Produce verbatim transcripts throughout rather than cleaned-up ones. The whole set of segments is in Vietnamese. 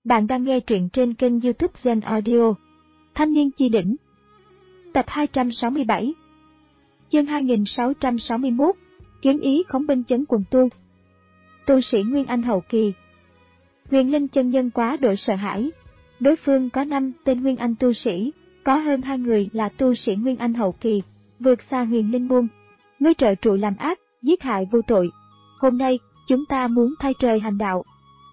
Bạn đang nghe truyện trên kênh YouTube Zen Audio. Thanh niên chi đỉnh. Tập hai trăm sáu mươi bảy. Chương hai nghìn sáu trăm sáu mươi mốt. Kiến ý khống binh chấn quần tu. Tu sĩ Nguyên Anh hậu kỳ. Huyền Linh chân nhân quá độ sợ hãi. Đối phương có năm tên Nguyên Anh tu sĩ, có hơn hai người là tu sĩ Nguyên Anh hậu kỳ, vượt xa Huyền Linh môn. Ngươi trợ trụ làm ác, giết hại vô tội. Hôm nay, chúng ta muốn thay trời hành đạo.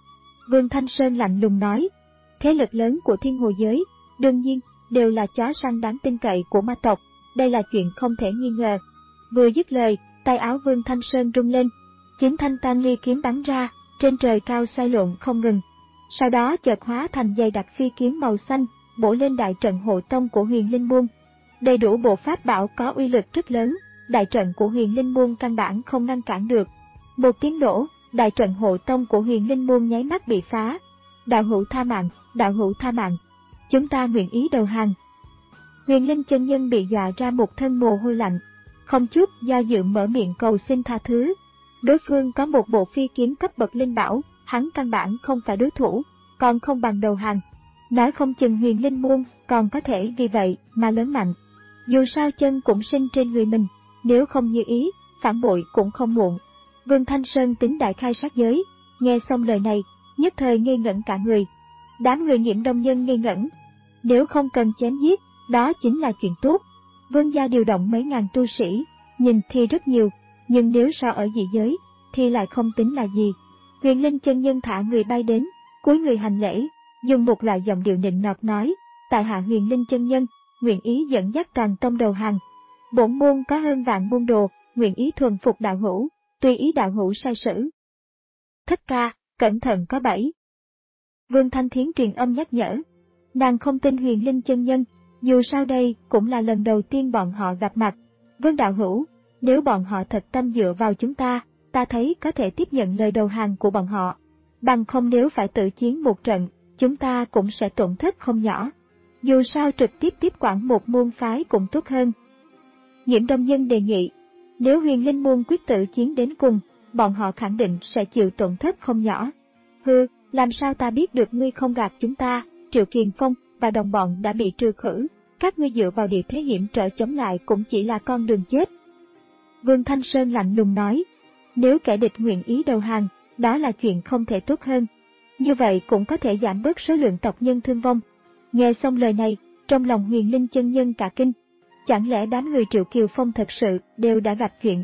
Vương Thanh Sơn lạnh lùng nói, thế lực lớn của thiên hồ giới, đương nhiên, đều là chó săn đáng tin cậy của ma tộc, đây là chuyện không thể nghi ngờ. Vừa dứt lời, tay áo Vương Thanh Sơn rung lên, chín thanh tang ly kiếm bắn ra, trên trời cao xoay lộn không ngừng. Sau đó chợt hóa thành dày đặc phi kiếm màu xanh, bổ lên đại trận hộ tông của Huyền Linh môn. Đầy đủ bộ pháp bảo có uy lực rất lớn, đại trận của Huyền Linh môn căn bản không ngăn cản được. Một tiếng nổ, đại trận hộ tông của Huyền Linh môn nháy mắt bị phá. Đạo hữu tha mạng, đạo hữu tha mạng, chúng ta nguyện ý đầu hàng. Huyền Linh chân nhân bị dọa ra một thân mồ hôi lạnh, không chút do dự mở miệng cầu xin tha thứ. Đối phương có một bộ phi kiếm cấp bậc linh bảo, hắn căn bản không phải đối thủ, còn không bằng đầu hàng. Nói không chừng Huyền Linh môn còn có thể vì vậy mà lớn mạnh. Dù sao chân cũng sinh trên người mình, nếu không như ý, phản bội cũng không muộn. Vương Thanh Sơn tính đại khai sát giới, nghe xong lời này, nhất thời ngây ngẩn cả người. Đám người Nhiễm Đông Nhân ngây ngẩn. Nếu không cần chém giết, đó chính là chuyện tốt. Vương gia điều động mấy ngàn tu sĩ, nhìn thì rất nhiều, nhưng nếu so ở dị giới, thì lại không tính là gì. Huyền Linh chân nhân thả người bay đến, cúi người hành lễ, dùng một loại giọng điệu nịnh nọt nói, tại hạ Huyền Linh chân nhân, nguyện ý dẫn dắt toàn tông đầu hàng. Bổn môn có hơn vạn môn đồ, nguyện ý thuần phục đạo hữu, tùy ý đạo hữu sai sử. Thất ca, cẩn thận có bẫy. Vương Thanh Thiến truyền âm nhắc nhở. Nàng không tin Huyền Linh chân nhân, dù sao đây cũng là lần đầu tiên bọn họ gặp mặt. Vương đạo hữu, nếu bọn họ thật tâm dựa vào chúng ta, ta thấy có thể tiếp nhận lời đầu hàng của bọn họ. Bằng không nếu phải tự chiến một trận, chúng ta cũng sẽ tổn thất không nhỏ. Dù sao trực tiếp tiếp quản một môn phái cũng tốt hơn. Nhiễm Đông Nhân đề nghị, nếu Huyền Linh môn quyết tự chiến đến cùng, bọn họ khẳng định sẽ chịu tổn thất không nhỏ. Hừ, làm sao ta biết được ngươi không gạt chúng ta, Triệu Kiền Phong và đồng bọn đã bị trừ khử, các ngươi dựa vào địa thế hiểm trở chống lại cũng chỉ là con đường chết. Vương Thanh Sơn lạnh lùng nói, nếu kẻ địch nguyện ý đầu hàng, đó là chuyện không thể tốt hơn. Như vậy cũng có thể giảm bớt số lượng tộc nhân thương vong. Nghe xong lời này, trong lòng Huyền Linh chân nhân cả kinh. Chẳng lẽ đám người Triệu Kiều Phong thật sự đều đã gặp chuyện?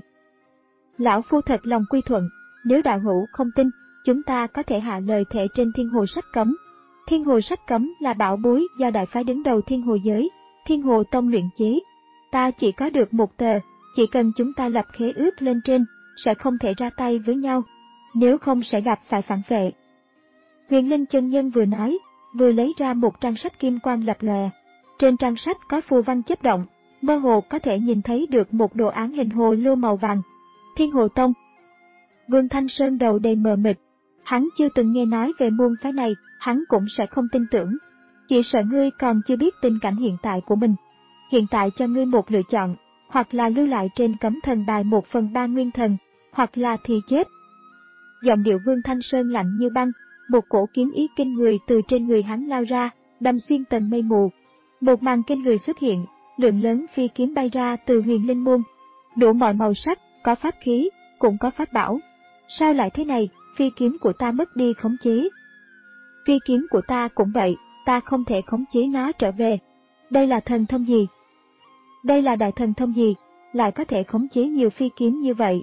Lão phu thật lòng quy thuận, nếu đạo hữu không tin, chúng ta có thể hạ lời thệ trên Thiên Hồ Sách Cấm. Thiên Hồ Sách Cấm là bảo bối do đại phái đứng đầu Thiên Hồ giới, Thiên Hồ Tông luyện chế. Ta chỉ có được một tờ, chỉ cần chúng ta lập khế ước lên trên, sẽ không thể ra tay với nhau, nếu không sẽ gặp phải phản vệ. Huyền Linh chân nhân vừa nói, vừa lấy ra một trang sách kim quang lập lòe. Trên trang sách có phù văn chớp động, mơ hồ có thể nhìn thấy được một đồ án hình hồ lô màu vàng. Thiên Hồ Tông. Vương Thanh Sơn đầu đầy mờ mịt, hắn chưa từng nghe nói về môn phái này, hắn cũng sẽ không tin tưởng. Chỉ sợ ngươi còn chưa biết tình cảnh hiện tại của mình. Hiện tại cho ngươi một lựa chọn, hoặc là lưu lại trên cấm thần đài một phần ba nguyên thần, hoặc là thì chết. Giọng điệu Vương Thanh Sơn lạnh như băng, một cổ kiếm ý kinh người từ trên người hắn lao ra, đâm xuyên tầng mây mù. Một màn kinh người xuất hiện, lượng lớn phi kiếm bay ra từ Huyền Linh môn, đủ mọi màu sắc, có pháp khí, cũng có pháp bảo. Sao lại thế này, phi kiếm của ta mất đi khống chế. Phi kiếm của ta cũng vậy, ta không thể khống chế nó trở về. Đây là thần thông gì? Đây là đại thần thông gì, lại có thể khống chế nhiều phi kiếm như vậy?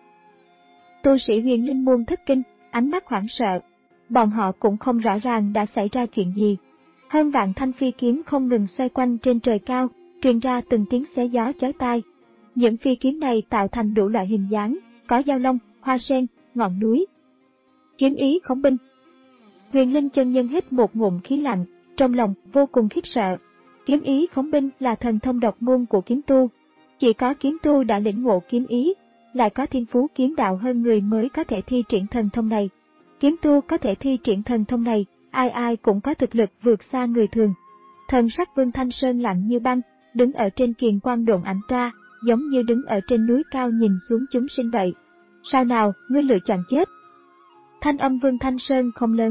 Tu sĩ Huyền Linh môn thất kinh, ánh mắt hoảng sợ. Bọn họ cũng không rõ ràng đã xảy ra chuyện gì. Hơn vạn thanh phi kiếm không ngừng xoay quanh trên trời cao, truyền ra từng tiếng xé gió chói tai. Những phi kiếm này tạo thành đủ loại hình dáng, có dao long, hoa sen, ngọn núi. Kiếm ý khống binh. Huyền Linh chân nhân hít một ngụm khí lạnh, trong lòng vô cùng khiếp sợ. Kiếm ý khống binh là thần thông độc môn của kiếm tu. Chỉ có kiếm tu đã lĩnh ngộ kiếm ý, lại có thiên phú kiếm đạo hơn người mới có thể thi triển thần thông này. Kiếm tu có thể thi triển thần thông này, ai ai cũng có thực lực vượt xa người thường. Thần sắc Vương Thanh Sơn lạnh như băng, đứng ở trên kiền quang độn ảnh tra, giống như đứng ở trên núi cao nhìn xuống chúng sinh vậy. Sao nào, ngươi lựa chọn chết? Thanh âm Vương Thanh Sơn không lớn,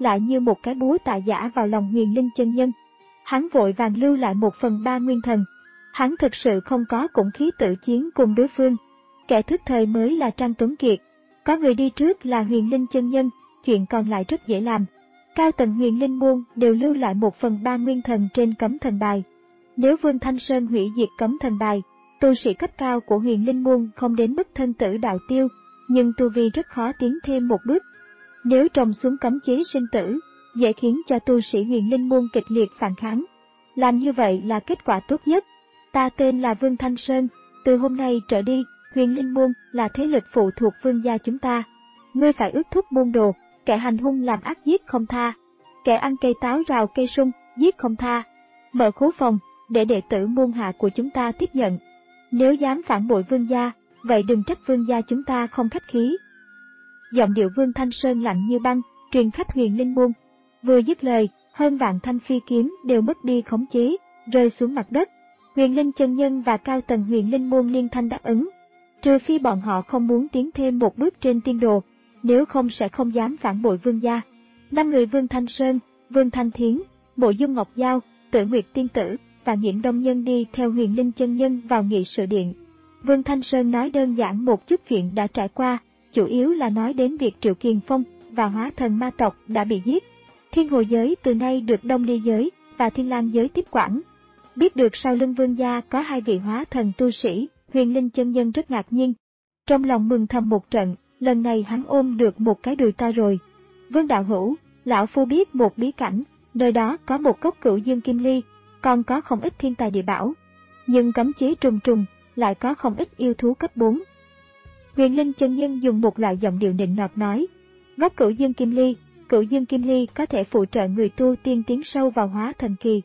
lại như một cái búa tạ giả vào lòng Huyền Linh chân nhân. Hắn vội vàng lưu lại một phần ba nguyên thần. Hắn thực sự không có dũng khí tự chiến cùng đối phương. Kẻ thức thời mới là Trang Tuấn Kiệt. Có người đi trước là Huyền Linh chân nhân, chuyện còn lại rất dễ làm. Cao tầng Huyền Linh môn đều lưu lại một phần ba nguyên thần trên cấm thần bài. Nếu Vương Thanh Sơn hủy diệt cấm thần bài, tu sĩ cấp cao của Huyền Linh môn không đến mức thân tử đạo tiêu, nhưng tu vi rất khó tiến thêm một bước. Nếu trồng xuống cấm chế sinh tử, dễ khiến cho tu sĩ Huyền Linh môn kịch liệt phản kháng. Làm như vậy là kết quả tốt nhất. Ta tên là Vương Thanh Sơn, từ hôm nay trở đi, Huyền Linh môn là thế lực phụ thuộc Vương gia chúng ta. Ngươi phải ước thúc môn đồ, kẻ hành hung làm ác giết không tha, kẻ ăn cây táo rào cây sung giết không tha. Mở khố phòng để đệ tử môn hạ của chúng ta tiếp nhận. Nếu dám phản bội Vương gia, vậy đừng trách Vương gia chúng ta không khách khí. Giọng điệu Vương Thanh Sơn lạnh như băng, truyền khắp Huyền Linh môn. Vừa dứt lời, hơn vạn thanh phi kiếm đều mất đi khống chế, rơi xuống mặt đất. Huyền Linh chân nhân và cao tầng Huyền Linh môn liên thanh đáp ứng. Trừ phi bọn họ không muốn tiến thêm một bước trên tiên đồ, nếu không sẽ không dám phản bội Vương gia. Năm người Vương Thanh Sơn, Vương Thanh Thiến, Mộ Dung Ngọc Giao, Tử Nguyệt Tiên Tử và Nghiễm Đông Nhân đi theo Huyền Linh chân nhân vào nghị sự điện. Vương Thanh Sơn nói đơn giản một chút chuyện đã trải qua, chủ yếu là nói đến việc Triệu Kiền Phong và hóa thần ma tộc đã bị giết. Thiên Hồ giới từ nay được Đông Ly giới và Thiên Lang giới tiếp quản. Biết được sau lưng Vương gia có hai vị hóa thần tu sĩ, Huyền Linh chân nhân rất ngạc nhiên. Trong lòng mừng thầm một trận, lần này hắn ôm được một cái đùi to rồi. Vương đạo hữu, lão phu biết một bí cảnh, nơi đó có một cốc Cửu Dương Kim Ly, còn có không ít thiên tài địa bảo. Nhưng cấm chế trùng trùng, lại có không ít yêu thú cấp bốn. Huyền Linh chân nhân dùng một loại giọng điệu nịnh nọt nói, gốc Cửu Dương Kim Ly, Cửu Dương Kim Ly có thể phụ trợ người tu tiên tiến sâu vào hóa thần kỳ.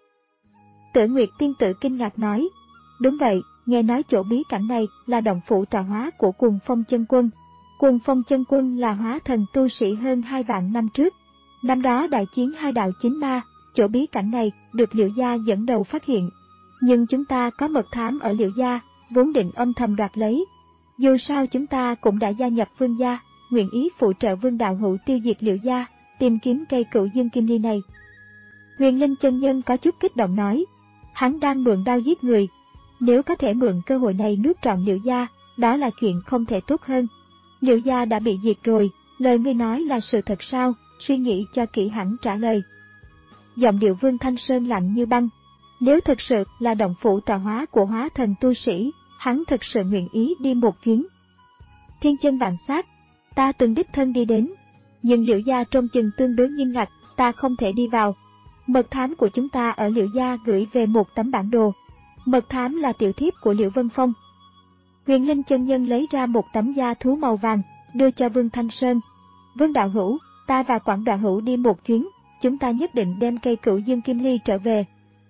Tử Nguyệt Tiên Tử kinh ngạc nói, đúng vậy, nghe nói chỗ bí cảnh này là động phủ trà hóa của Cuồng Phong chân quân. Cuồng Phong chân quân là hóa thần tu sĩ hơn hai vạn năm trước. Năm đó đại chiến hai đạo chính ma, chỗ bí cảnh này được Liễu gia dẫn đầu phát hiện. Nhưng chúng ta có mật thám ở Liễu gia, vốn định âm thầm đoạt lấy. Dù sao chúng ta cũng đã gia nhập Vương gia, nguyện ý phụ trợ Vương đạo hữu tiêu diệt Liễu gia, tìm kiếm cây Cửu Dương Kim Ly này. Huyền Linh chân nhân có chút kích động nói, hắn đang mượn đao giết người. Nếu có thể mượn cơ hội này nuốt trọn Liễu gia, đó là chuyện không thể tốt hơn. Liễu gia đã bị diệt rồi, lời ngươi nói là sự thật sao? Suy nghĩ cho kỹ hẳn trả lời. Giọng điệu Vương Thanh Sơn lạnh như băng. Nếu thực sự là động phủ tọa hóa của hóa thần tu sĩ, hắn thực sự nguyện ý đi một chuyến. Thiên chân vạn sát, ta từng đích thân đi đến, nhưng Liễu gia trông chừng tương đối nghiêm ngặt, ta không thể đi vào. Mật thám của chúng ta ở Liễu gia gửi về một tấm bản đồ. Mật thám là tiểu thiếp của Liễu Vân Phong. Huyền Linh chân nhân lấy ra một tấm da thú màu vàng, đưa cho Vương Thanh Sơn. Vương đạo hữu, ta và Quảng đạo hữu đi một chuyến, chúng ta nhất định đem cây Cửu Dương Kim Ly trở về.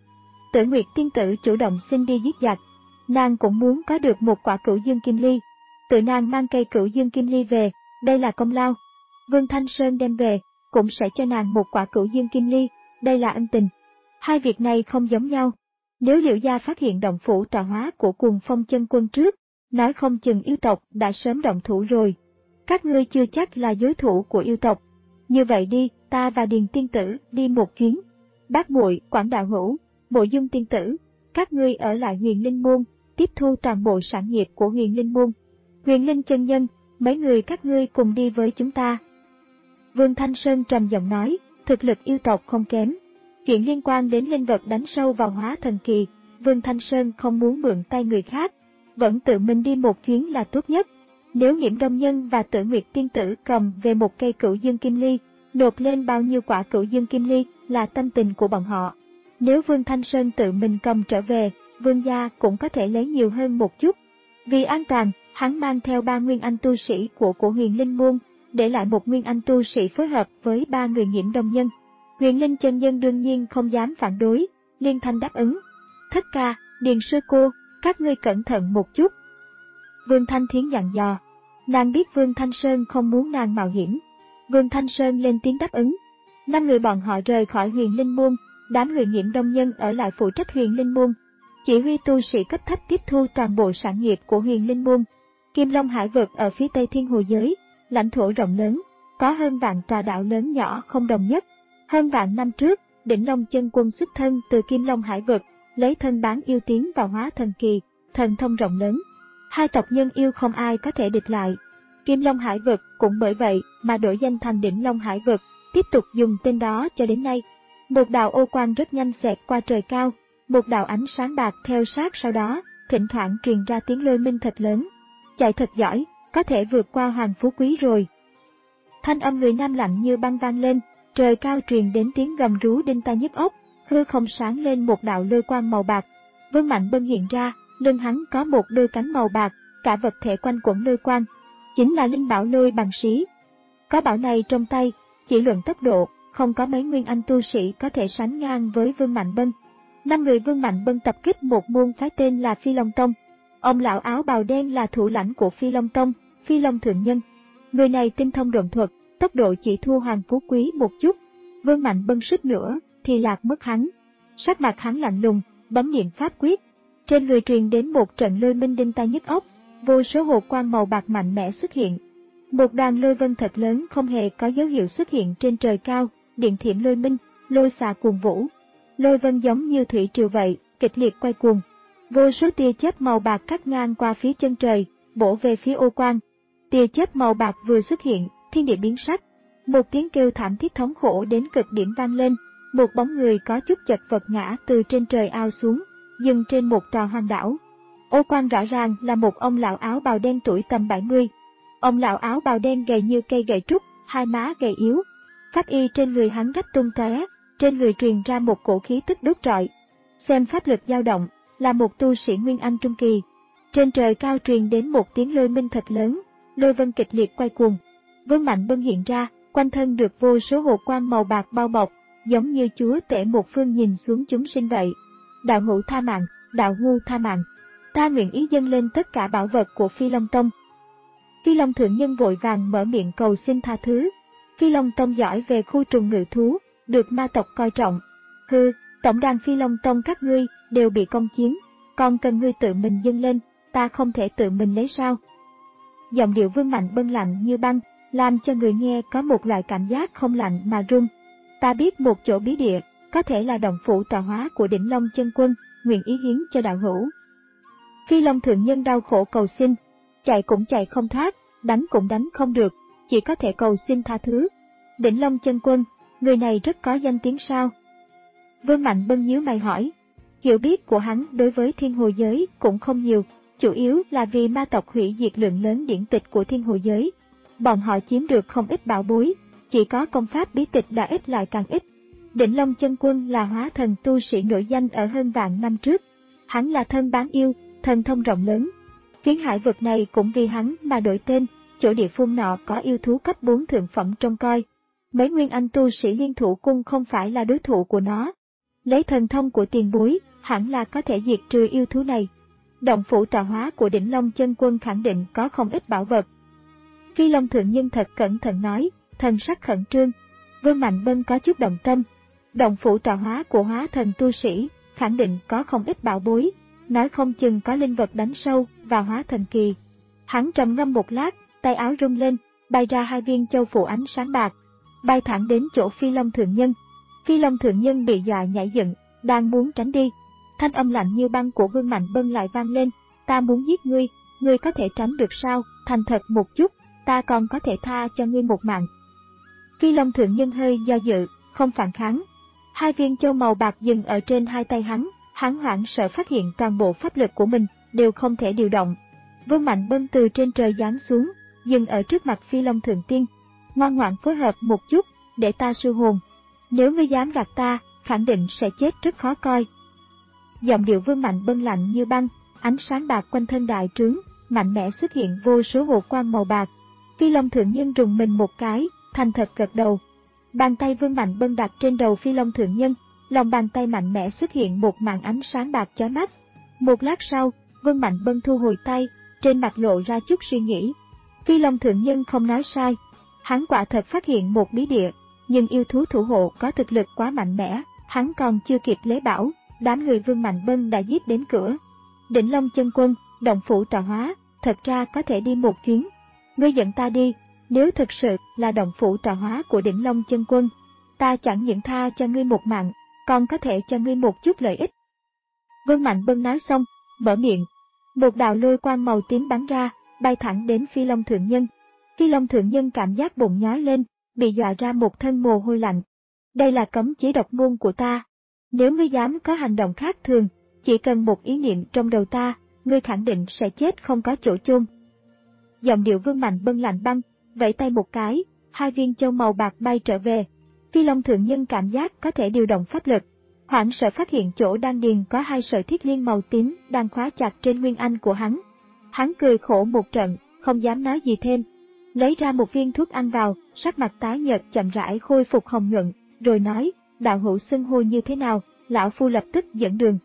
Tử Nguyệt Tiên Tử chủ động xin đi giết giặc. Nàng cũng muốn có được một quả Cửu Dương Kim Ly. Tự nàng mang cây Cửu Dương Kim Ly về, đây là công lao. Vương Thanh Sơn đem về, cũng sẽ cho nàng một quả Cửu Dương Kim Ly, đây là ân tình. Hai việc này không giống nhau. Nếu Liễu gia phát hiện động phủ tọa hóa của Cuồng Phong chân quân trước, nói không chừng yêu tộc đã sớm động thủ rồi. Các ngươi chưa chắc là đối thủ của yêu tộc. Như vậy đi, ta và Điền Tiên Tử đi một chuyến. Bác muội, Quảng đạo hữu, Mộ Dung Tiên Tử, các ngươi ở lại Huyền Linh môn, tiếp thu toàn bộ sản nghiệp của Huyền Linh môn. Huyền Linh chân nhân, mấy người các ngươi cùng đi với chúng ta. Vương Thanh Sơn trầm giọng nói, thực lực yêu tộc không kém. Chuyện liên quan đến linh vật đánh sâu vào hóa thần kỳ, Vương Thanh Sơn không muốn mượn tay người khác, vẫn tự mình đi một chuyến là tốt nhất. Nếu Nghiễm Đông Nhân và Tử Nguyệt Tiên Tử cầm về một cây Cửu Dương Kim Ly, nộp lên bao nhiêu quả Cửu Dương Kim Ly là tâm tình của bọn họ. Nếu Vương Thanh Sơn tự mình cầm trở về, Vương gia cũng có thể lấy nhiều hơn một chút. Vì an toàn, hắn mang theo ba nguyên anh tu sĩ của của Huyền Linh môn, để lại một nguyên anh tu sĩ phối hợp với ba người Nghiễm Đông Nhân. Huyền Linh chân nhân đương nhiên không dám phản đối, liên thanh đáp ứng. Thất ca, Điền sư cô, các ngươi cẩn thận một chút. Vương Thanh Thiến dặn dò. Nàng biết Vương Thanh Sơn không muốn nàng mạo hiểm. Vương Thanh Sơn lên tiếng đáp ứng. Năm người bọn họ rời khỏi Huyền Linh môn, đám người Nghiễm Đông Nhân ở lại phụ trách Huyền Linh môn, chỉ huy tu sĩ cấp thấp tiếp thu toàn bộ sản nghiệp của Huyền Linh môn. Kim Long Hải vực ở phía tây Thiên Hồ giới, lãnh thổ rộng lớn, có hơn vạn tòa đảo lớn nhỏ không đồng nhất, Hơn vạn năm trước, Đỉnh Long Chân Quân xuất thân từ Kim Long Hải vực, lấy thân bán yêu tiến vào hóa thần kỳ, thần thông rộng lớn. Hai tộc nhân yêu không ai có thể địch lại. Kim Long Hải vực cũng bởi vậy mà đổi danh thành Đỉnh Long Hải vực, tiếp tục dùng tên đó cho đến nay. Một đạo ô quang rất nhanh xẹt qua trời cao, một đạo ánh sáng bạc theo sát sau đó, thỉnh thoảng truyền ra tiếng lôi minh thật lớn. Chạy thật giỏi, có thể vượt qua Hoàng Phú Quý rồi. Thanh âm người nam lạnh như băng vang lên, trời cao truyền đến tiếng gầm rú đinh tai nhức óc, hư không sáng lên một đạo lôi quang màu bạc. Vương Mạnh Bân hiện ra, lưng hắn có một đôi cánh màu bạc, cả vật thể quanh quẩn lôi quang, chính là linh bảo lôi bằng xí. Có bảo này trong tay, chỉ luận tốc độ, không có mấy nguyên anh tu sĩ có thể sánh ngang với Vương Mạnh Bân. Năm người Vương Mạnh Bân tập kích một môn phái tên là Phi Long Tông. Ông lão áo bào đen là thủ lãnh của Phi Long Tông, Phi Long Thượng Nhân. Người này tinh thông độn thuật, tốc độ chỉ thua Hoàng Phú Quý một chút. Vương Mạnh Bân suýt nữa thì lạc mất hắn. Sắc mặt hắn lạnh lùng, bấm niệm pháp quyết. Trên người truyền đến một trận lôi minh đinh tai nhức óc, vô số hồ quang màu bạc mạnh mẽ xuất hiện. Một đoàn lôi vân thật lớn không hề có dấu hiệu xuất hiện trên trời cao, điện thiểm lôi minh, lôi xà cuồng vũ. Lôi vân giống như thủy triều vậy, kịch liệt quay cuồng. Vô số tia chớp màu bạc cắt ngang qua phía chân trời, bổ về phía ô quang. Tia chớp màu bạc vừa xuất hiện, thiên địa biến sắc. Một tiếng kêu thảm thiết thống khổ đến cực điểm vang lên, một bóng người có chút chật vật ngã từ trên trời ao xuống, dừng trên một tòa hoang đảo. Ô quang rõ ràng là một ông lão áo bào đen tuổi tầm bảy mươi. Ông lão áo bào đen gầy như cây gậy trúc, hai má gầy yếu. Pháp y trên người hắn rách tung tóe, trên người truyền ra một cổ khí tức đốt trọi. Xem pháp lực dao động, là một tu sĩ Nguyên Anh trung kỳ. Trên trời cao truyền đến một tiếng lôi minh thật lớn, lôi vân kịch liệt quay cuồng. Vương Mạnh Bân hiện ra, quanh thân được vô số hồ quang màu bạc bao bọc, giống như chúa tể một phương nhìn xuống chúng sinh vậy. Đạo hữu tha mạng, đạo ngu tha mạng. Ta nguyện ý dâng lên tất cả bảo vật của Phi Long Tông. Phi Long Thượng Nhân vội vàng mở miệng cầu xin tha thứ. Phi Long Tông giỏi về khu trùng ngự thú, được ma tộc coi trọng. Hừ, tổng đàn Phi Long Tông các ngươi đều bị công chiến, còn cần ngươi tự mình dâng lên, ta không thể tự mình lấy sao? Giọng điệu Vương Mạnh Bân lạnh như băng, làm cho người nghe có một loại cảm giác không lạnh mà run. Ta biết một chỗ bí địa, có thể là động phủ tọa hóa của Đỉnh Long Chân Quân, nguyện ý hiến cho đạo hữu. Phi Long Thượng Nhân đau khổ cầu xin, chạy cũng chạy không thoát, đánh cũng đánh không được, chỉ có thể cầu xin tha thứ. Đỉnh Long Chân Quân, người này rất có danh tiếng sao? Vương Mạnh Bân nhíu mày hỏi. Hiểu biết của hắn đối với thiên hồ giới cũng không nhiều, chủ yếu là vì ma tộc hủy diệt lượng lớn điển tịch của thiên hồ giới. Bọn họ chiếm được không ít bảo bối, chỉ có công pháp bí tịch đã ít lại càng ít. Đỉnh Long Chân Quân là hóa thần tu sĩ nổi danh ở hơn vạn năm trước. Hắn là thân bán yêu, thần thông rộng lớn. Phiến hải vực này cũng vì hắn mà đổi tên, chỗ địa phương nọ có yêu thú cấp bốn thượng phẩm trông coi. Mấy nguyên anh tu sĩ liên thủ cung không phải là đối thủ của nó. Lấy thần thông của tiền bối, hẳn là có thể diệt trừ yêu thú này. Động phủ tọa hóa của Đỉnh Long Chân Quân khẳng định có không ít bảo vật. Phi Long Thượng Nhân thật cẩn thận nói, thần sắc khẩn trương. Vương Mạnh Bân có chút động tâm. Động phủ tọa hóa của hóa thần tu sĩ, khẳng định có không ít bảo bối, nói không chừng có linh vật đánh sâu vào hóa thần kỳ. Hắn trầm ngâm một lát, tay áo rung lên, bay ra hai viên châu phù ánh sáng bạc, bay thẳng đến chỗ Phi Long Thượng Nhân. Phi Long Thượng Nhân bị dọa nhảy dựng, đang muốn tránh đi. Thanh âm lạnh như băng của Vương Mạnh Bân lại vang lên, ta muốn giết ngươi, ngươi có thể tránh được sao? Thành thật một chút, ta còn có thể tha cho ngươi một mạng. Phi Long Thượng Nhân hơi do dự, không phản kháng. Hai viên châu màu bạc dừng ở trên hai tay hắn, hắn hoảng sợ phát hiện toàn bộ pháp lực của mình đều không thể điều động. Vương Mạnh Bân từ trên trời giáng xuống, dừng ở trước mặt Phi Long Thượng Tiên. Ngoan ngoãn phối hợp một chút, để ta siêu hồn. Nếu ngươi dám gạt ta, khẳng định sẽ chết rất khó coi. Giọng điệu Vương Mạnh Bân lạnh như băng, ánh sáng bạc quanh thân đại trướng, mạnh mẽ xuất hiện vô số hồ quang màu bạc. Phi Long Thượng Nhân rùng mình một cái, thành thật gật đầu. Bàn tay Vương Mạnh Bân đặt trên đầu Phi Long Thượng Nhân, lòng bàn tay mạnh mẽ xuất hiện một màn ánh sáng bạc chói mắt. Một lát sau, Vương Mạnh Bân thu hồi tay, trên mặt lộ ra chút suy nghĩ. Phi Long Thượng Nhân không nói sai, hắn quả thật phát hiện một bí địa, nhưng yêu thú thủ hộ có thực lực quá mạnh mẽ, hắn còn chưa kịp lấy bảo, đám người Vương Mạnh Bân đã giết đến cửa. Đỉnh Long Chân Quân, động phủ tọa hóa, thật ra có thể đi một chuyến. Ngươi dẫn ta đi, nếu thực sự là động phủ tọa hóa của Đỉnh Long Chân Quân. ta chẳng những tha cho ngươi một mạng, còn có thể cho ngươi một chút lợi ích. Vương Mạnh Bân nói xong, mở miệng. Một đạo lôi quang màu tím bắn ra, bay thẳng đến Phi Long Thượng Nhân. Phi Long Thượng Nhân cảm giác bụng nhói lên, bị dọa ra một thân mồ hôi lạnh. Đây là cấm chế độc môn của ta. Nếu ngươi dám có hành động khác thường, chỉ cần một ý niệm trong đầu ta, ngươi khẳng định sẽ chết không có chỗ chôn. Giọng điệu Vương Mạnh Bân lạnh băng, vẫy tay một cái, hai viên châu màu bạc bay trở về. Phi Long Thượng Nhân cảm giác có thể điều động pháp lực, hoảng sợ phát hiện chỗ đan điền có hai sợi thiết liên màu tím đang khóa chặt trên nguyên anh của hắn. Hắn cười khổ một trận, không dám nói gì thêm. Lấy ra một viên thuốc ăn vào, sắc mặt tái nhợt chậm rãi khôi phục hồng nhuận, rồi nói, đạo hữu xưng hô như thế nào, lão phu lập tức dẫn đường.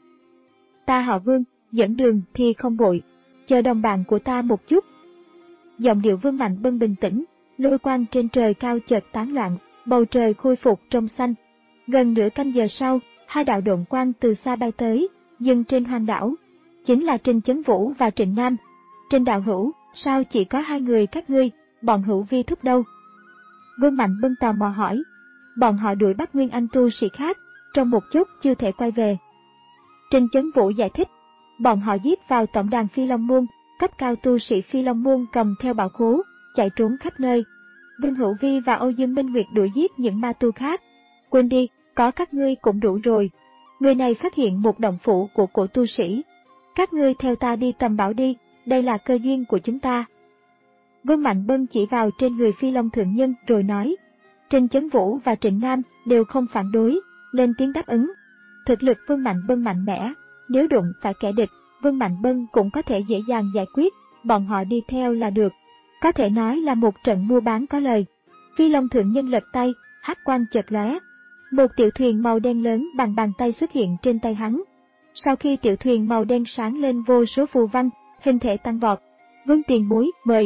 Ta họ Vương, dẫn đường thì không vội, chờ đồng bạn của ta một chút. Giọng điệu Vương Mạnh Bân bình tĩnh, lôi quang trên trời cao chợt tán loạn, bầu trời khôi phục trong xanh. Gần nửa canh giờ sau, hai đạo độn quang từ xa bay tới, dừng trên hoang đảo. Chính là Trình Chấn Vũ và Trịnh Nam. Trình đạo hữu, sao chỉ có hai người các ngươi, bọn hữu vi thúc đâu? Vương Mạnh Bân tò mò hỏi. Bọn họ đuổi bắt nguyên anh tu sĩ khác, trong một chút chưa thể quay về. Trình Chấn Vũ giải thích, bọn họ giết vào tổng đàn Phi Long Môn, cấp cao tu sĩ Phi Long Môn cầm theo bảo khố, chạy trốn khắp nơi. Vương Hữu Vi và Âu Dương Minh Nguyệt đuổi giết những ma tu khác. Quên đi, có các ngươi cũng đủ rồi. Người này phát hiện một động phủ của cổ tu sĩ. Các ngươi theo ta đi tầm bảo đi, đây là cơ duyên của chúng ta. Vương Mạnh Bân chỉ vào trên người Phi Long Thượng Nhân rồi nói. Trình Chấn Vũ và Trịnh Nam đều không phản đối, lên tiếng đáp ứng. Thực lực Vương Mạnh Bân mạnh mẽ, nếu đụng phải kẻ địch, Vương Mạnh Bân cũng có thể dễ dàng giải quyết, bọn họ đi theo là được. Có thể nói là một trận mua bán có lời. Phi Long Thượng Nhân lật tay, hắc quang chợt lóe. Một tiểu thuyền màu đen lớn bằng bàn tay xuất hiện trên tay hắn. Sau khi tiểu thuyền màu đen sáng lên vô số phù văn, hình thể tăng vọt. Vương tiền bối, mời.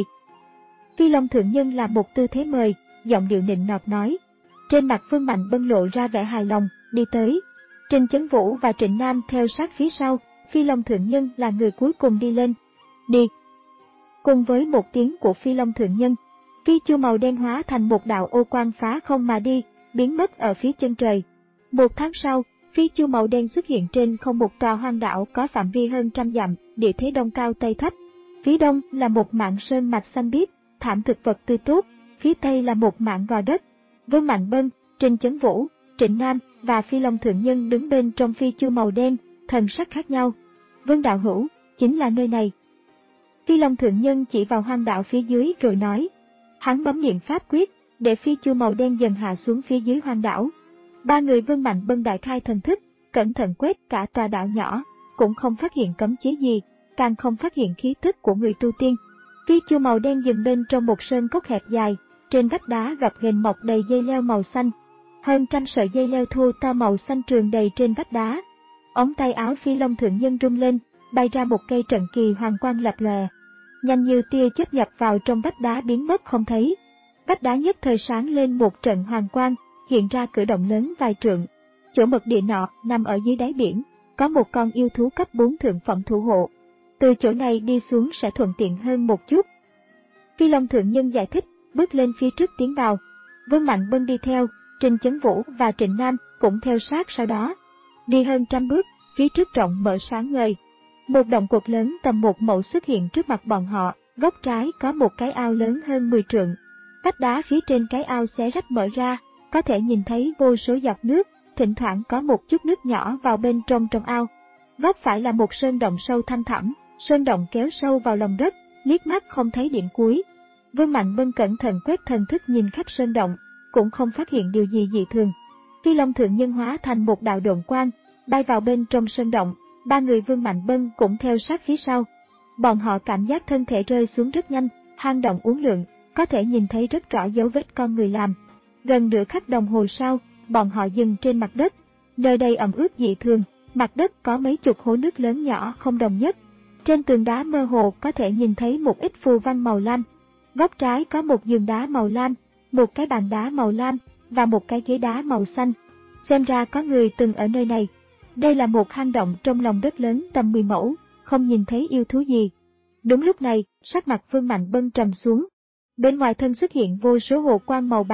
Phi Long Thượng Nhân là một tư thế mời, giọng điệu nịnh nọt nói. Trên mặt Vương Mạnh Bân lộ ra vẻ hài lòng, đi tới. Trình Chấn Vũ và Trịnh Nam theo sát phía sau, Phi Long Thượng Nhân là người cuối cùng đi lên. Đi! Cùng với một tiếng của Phi Long Thượng Nhân, phi chu màu đen hóa thành một đạo ô quang phá không mà đi, biến mất ở phía chân trời. Một tháng sau, phi chu màu đen xuất hiện trên không một tòa hoang đảo có phạm vi hơn trăm dặm, địa thế đông cao tây thấp. Phía đông là một mảng sơn mạch xanh biếc, thảm thực vật tươi tốt, phía tây là một mảng gò đất. Vương Mạnh Bân, Trình Chấn Vũ, Trịnh Nam và Phi Long Thượng Nhân đứng bên trong phi chu màu đen, thần sắc khác nhau. Vương đạo hữu, chính là nơi này. Phi Long Thượng Nhân chỉ vào hoang đảo phía dưới rồi nói. Hắn bấm niệm pháp quyết, để phi chu màu đen dần hạ xuống phía dưới hoang đảo. Ba người Vương Mạnh Bân đại khai thần thức, cẩn thận quét cả tòa đảo nhỏ, cũng không phát hiện cấm chế gì, càng không phát hiện khí tức của người tu tiên. Phi chu màu đen dừng bên trong một sơn cốc hẹp dài, trên vách đá gập ghềnh mọc đầy dây leo màu xanh. Hơn trăm sợi dây leo thô to màu xanh trường đầy trên vách đá. Ống tay áo Phi Long Thượng Nhân rung lên, bay ra một cây trận kỳ hoàng quang lập lòe, nhanh như tia chớp nhập vào trong vách đá biến mất không thấy. Vách đá nhất thời sáng lên một trận hoàng quang, hiện ra cửa động lớn vài trượng. Chỗ mật địa nọ nằm ở dưới đáy biển, có một con yêu thú cấp bốn thượng phẩm thủ hộ. Từ chỗ này đi xuống sẽ thuận tiện hơn một chút. Phi Long Thượng Nhân giải thích, bước lên phía trước tiến vào. Vương Mạnh Bân đi theo, Trình Chấn Vũ và Trịnh Nam cũng theo sát sau đó. Đi hơn trăm bước, phía trước rộng mở sáng ngời. Một động cột lớn tầm một mẫu xuất hiện trước mặt bọn họ, góc trái có một cái ao lớn hơn mười trượng. Vách đá phía trên cái ao xé rách mở ra, có thể nhìn thấy vô số giọt nước, thỉnh thoảng có một chút nước nhỏ vào bên trong trong ao. Góc phải là một sơn động sâu thăm thẳm, sơn động kéo sâu vào lòng đất, liếc mắt không thấy điểm cuối. Vương Mạnh Bân cẩn thận quét thần thức nhìn khắp sơn động, cũng không phát hiện điều gì dị thường. Phi Long Thượng Nhân hóa thành một đạo độn quang, bay vào bên trong sơn động, ba người Vương Mạnh Bân cũng theo sát phía sau. Bọn họ cảm giác thân thể rơi xuống rất nhanh, hang động uốn lượn, có thể nhìn thấy rất rõ dấu vết con người làm. Gần nửa khắc đồng hồ sau, bọn họ dừng trên mặt đất. Nơi đây ẩm ướt dị thường, mặt đất có mấy chục hố nước lớn nhỏ không đồng nhất. Trên tường đá mơ hồ có thể nhìn thấy một ít phù văn màu lam. Góc trái có một giường đá màu lam, một cái bàn đá màu lam và một cái ghế đá màu xanh. Xem ra có người từng ở nơi này. Đây là một hang động trong lòng đất lớn tầm mười mẫu, không nhìn thấy yêu thú gì. Đúng lúc này, sắc mặt Vương Mạnh Bân trầm xuống. Bên ngoài thân xuất hiện vô số hồ quang màu bạc,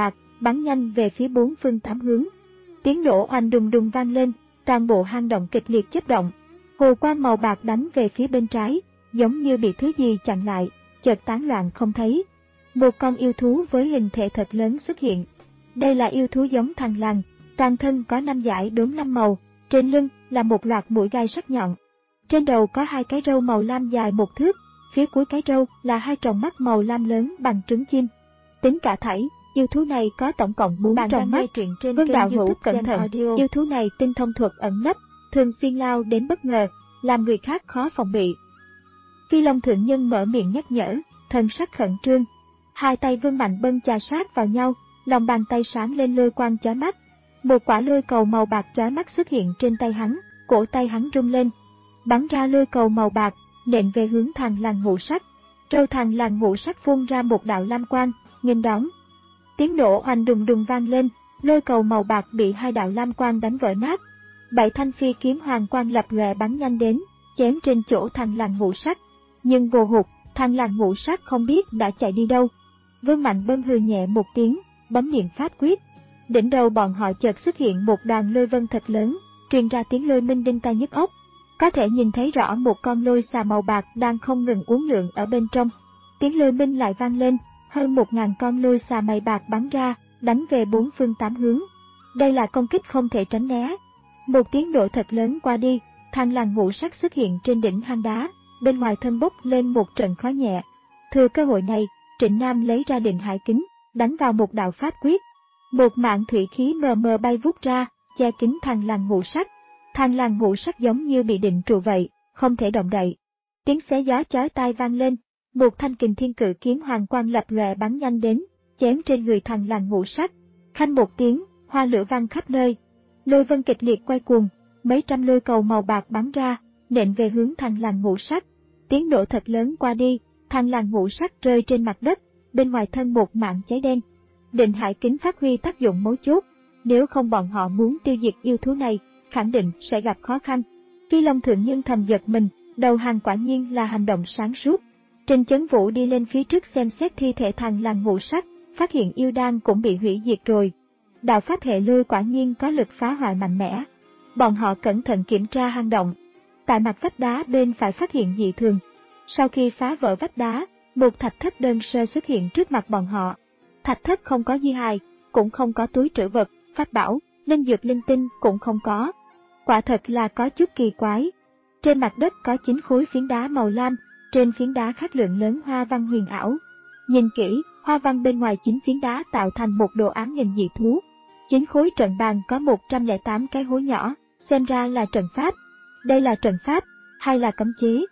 bắn nhanh về phía bốn phương tám hướng. Tiếng nổ oanh đùng đùng vang lên, toàn bộ hang động kịch liệt chớp động. Hồ quang màu bạc đánh về phía bên trái, giống như bị thứ gì chặn lại, chợt tán loạn không thấy. Một con yêu thú với hình thể thật lớn xuất hiện. Đây là yêu thú giống thằn lằn, toàn thân có năm dải đốm năm màu, trên lưng là một loạt mũi gai sắc nhọn. Trên đầu có hai cái râu màu lam dài một thước, phía cuối cái râu là hai tròng mắt màu lam lớn bằng trứng chim. Tính cả thảy, yêu thú này có tổng cộng bốn tròng mắt. Vương đạo hữu cẩn thận, yêu thú này tinh thông thuật ẩn nấp, thường xuyên lao đến bất ngờ, làm người khác khó phòng bị. Phi Long thượng nhân mở miệng nhắc nhở, thần sắc khẩn trương. Hai tay Vương Mạnh Bân chà sát vào nhau, lòng bàn tay sáng lên lôi quang chói mắt. Một quả lôi cầu màu bạc chói mắt xuất hiện trên tay hắn, cổ tay hắn rung lên, bắn ra lôi cầu màu bạc, nện về hướng thằn lằn ngũ sắc. Trâu thằn lằn ngũ sắc phun ra một đạo lam quang, nghênh đón. Tiếng nổ oanh đùng đùng vang lên, lôi cầu màu bạc bị hai đạo lam quang đánh vỡ nát. Bảy thanh phi kiếm hoàng quang lập lòe bắn nhanh đến, chém trên chỗ thằn lằn ngũ sắc. Nhưng vô hụt, thằn lằn ngũ sắc không biết đã chạy đi đâu. Vương Mạnh Bân hừ nhẹ một tiếng, bấm niệm pháp quyết. Đỉnh đầu bọn họ chợt xuất hiện một đoàn lôi vân thật lớn, truyền ra tiếng lôi minh đinh tai nhức óc. Có thể nhìn thấy rõ một con lôi xà màu bạc đang không ngừng uốn lượn ở bên trong. Tiếng lôi minh lại vang lên, hơn một ngàn con lôi xà mày bạc bắn ra, đánh về bốn phương tám hướng. Đây là công kích không thể tránh né. Một tiếng nổ thật lớn qua đi, thằn lằn ngũ sắc xuất hiện trên đỉnh hang đá, bên ngoài thân bốc lên một trận khói nhẹ. Thừa cơ hội này, Trịnh Nam lấy ra định hải kính, đánh vào một đạo pháp quyết. Một mảng thủy khí mờ mờ bay vút ra, che kín thằn lằn ngũ sắc. Thằn lằn ngũ sắc giống như bị định trụ vậy, không thể động đậy. Tiếng xé gió chói tai vang lên, một thanh kình thiên cự kiếm hoàng quang lập lòe bắn nhanh đến, chém trên người thằn lằn ngũ sắc. Khanh một tiếng, hoa lửa vang khắp nơi. Lôi vân kịch liệt quay cuồng, mấy trăm lôi cầu màu bạc bắn ra, nện về hướng thằn lằn ngũ sắc. Tiếng nổ thật lớn qua đi, thằn lằn ngũ sắc rơi trên mặt đất, bên ngoài thân một mảng cháy đen. Định hải kính phát huy tác dụng mấu chốt, nếu không bọn họ muốn tiêu diệt yêu thú này, khẳng định sẽ gặp khó khăn. Phi Long thượng nhân thầm giật mình, đầu hàng quả nhiên là hành động sáng suốt. Trình Chấn Vũ đi lên phía trước xem xét thi thể thằn lằn ngũ sắc, phát hiện yêu đan cũng bị hủy diệt rồi. Đạo pháp hệ lôi quả nhiên có lực phá hoại mạnh mẽ. Bọn họ cẩn thận kiểm tra hang động. Tại mặt vách đá bên phải phát hiện dị thường. Sau khi phá vỡ vách đá, một thạch thất đơn sơ xuất hiện trước mặt bọn họ. Thạch thất không có di hài, cũng không có túi trữ vật, pháp bảo, linh dược linh tinh cũng không có. Quả thật là có chút kỳ quái. Trên mặt đất có chín khối phiến đá màu lam, trên phiến đá khắc lượng lớn hoa văn huyền ảo. Nhìn kỹ, hoa văn bên ngoài chín phiến đá tạo thành một đồ án hình dị thú. Chín khối trận bàn có một trăm lẻ tám cái hố nhỏ, xem ra là trận pháp. Đây là trận pháp, hay là cấm chế?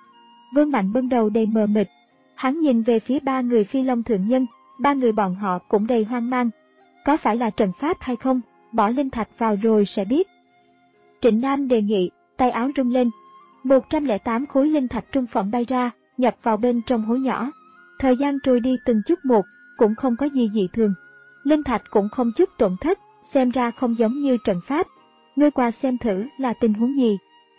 Vương Mạnh Bân đầu đầy mờ mịt. Hắn nhìn về phía ba người Phi Long thượng nhân, ba người bọn họ cũng đầy hoang mang. Có phải là trận pháp hay không, bỏ linh thạch vào rồi sẽ biết. Trịnh Nam đề nghị, tay áo rung lên. một trăm lẻ tám khối linh thạch trung phẩm bay ra, nhập vào bên trong hố nhỏ. Thời gian trôi đi từng chút một, cũng không có gì dị thường. Linh thạch cũng không chút tổn thất, xem ra không giống như trận pháp. Ngươi qua xem thử là tình huống gì.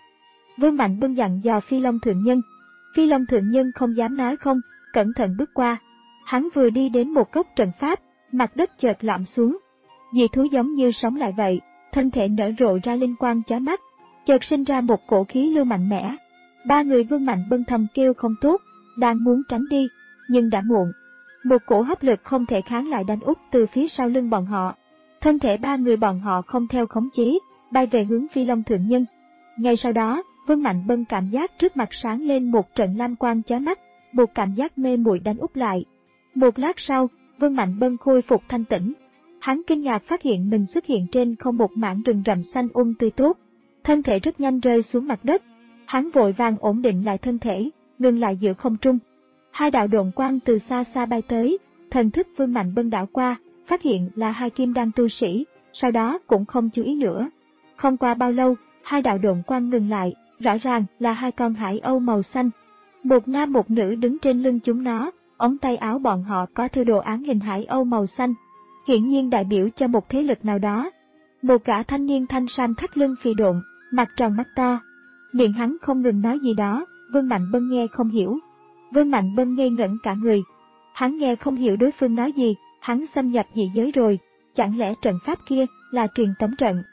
Vương Mạnh Bân dặn dò Phi Long thượng nhân. Phi Long thượng nhân không dám nói không, cẩn thận bước qua. Hắn vừa đi đến một góc trận pháp, mặt đất chợt lõm xuống. Dị thú giống như sống lại vậy, thân thể nở rộ ra linh quang chói mắt, chợt sinh ra một cổ khí lưu mạnh mẽ. Ba người Vương Mạnh Bân thầm kêu không tốt, đang muốn tránh đi, nhưng đã muộn. Một cổ hấp lực không thể kháng lại đánh úp từ phía sau lưng bọn họ. Thân thể ba người bọn họ không theo khống chế, bay về hướng Phi Long thượng nhân. Ngay sau đó, Vương Mạnh Bân cảm giác trước mặt sáng lên một trận lam quang chói mắt, một cảm giác mê muội đánh úp lại. Một lát sau, Vương Mạnh Bân khôi phục thanh tĩnh. Hắn kinh ngạc phát hiện mình xuất hiện trên không một mảng rừng rậm xanh um tươi tốt. Thân thể rất nhanh rơi xuống mặt đất. Hắn vội vàng ổn định lại thân thể, ngừng lại giữa không trung. Hai đạo độn quang từ xa xa bay tới, thần thức Vương Mạnh Bân đảo qua, phát hiện là hai kim đan tu sĩ, sau đó cũng không chú ý nữa. Không qua bao lâu, hai đạo độn quang ngừng lại, rõ ràng là hai con hải âu màu xanh. Một nam một nữ đứng trên lưng chúng nó, ống tay áo bọn họ có thêu đồ án hình hải âu màu xanh, hiển nhiên đại biểu cho một thế lực nào đó. Một gã thanh niên thanh sam thắt lưng phì độn, mặt tròn mắt to, miệng hắn không ngừng nói gì đó, Vương Mạnh Bân nghe không hiểu. Vương Mạnh Bân ngây ngẩn cả người. Hắn nghe không hiểu đối phương nói gì, hắn xâm nhập dị giới rồi, chẳng lẽ trận pháp kia là truyền tống trận?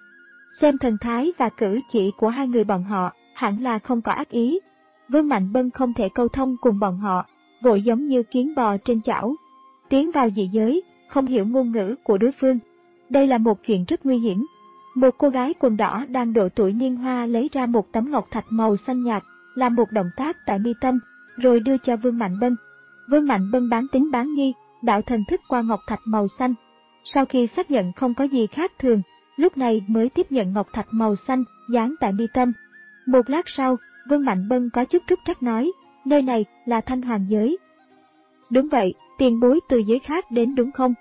Xem thần thái và cử chỉ của hai người bọn họ, hẳn là không có ác ý. Vương Mạnh Bân không thể câu thông cùng bọn họ, vội giống như kiến bò trên chảo. Tiến vào dị giới, không hiểu ngôn ngữ của đối phương. Đây là một chuyện rất nguy hiểm. Một cô gái quần đỏ đang độ tuổi niên hoa lấy ra một tấm ngọc thạch màu xanh nhạt, làm một động tác tại mi tâm, rồi đưa cho Vương Mạnh Bân. Vương Mạnh Bân bán tín bán nghi, đạo thần thức qua ngọc thạch màu xanh. Sau khi xác nhận không có gì khác thường, lúc này mới tiếp nhận ngọc thạch màu xanh, dán tại mi tâm. Một lát sau, Vương Mạnh Bân có chút trúc trắc nói, nơi này là Thanh Hoàng giới. Đúng vậy, tiền bối từ giới khác đến đúng không?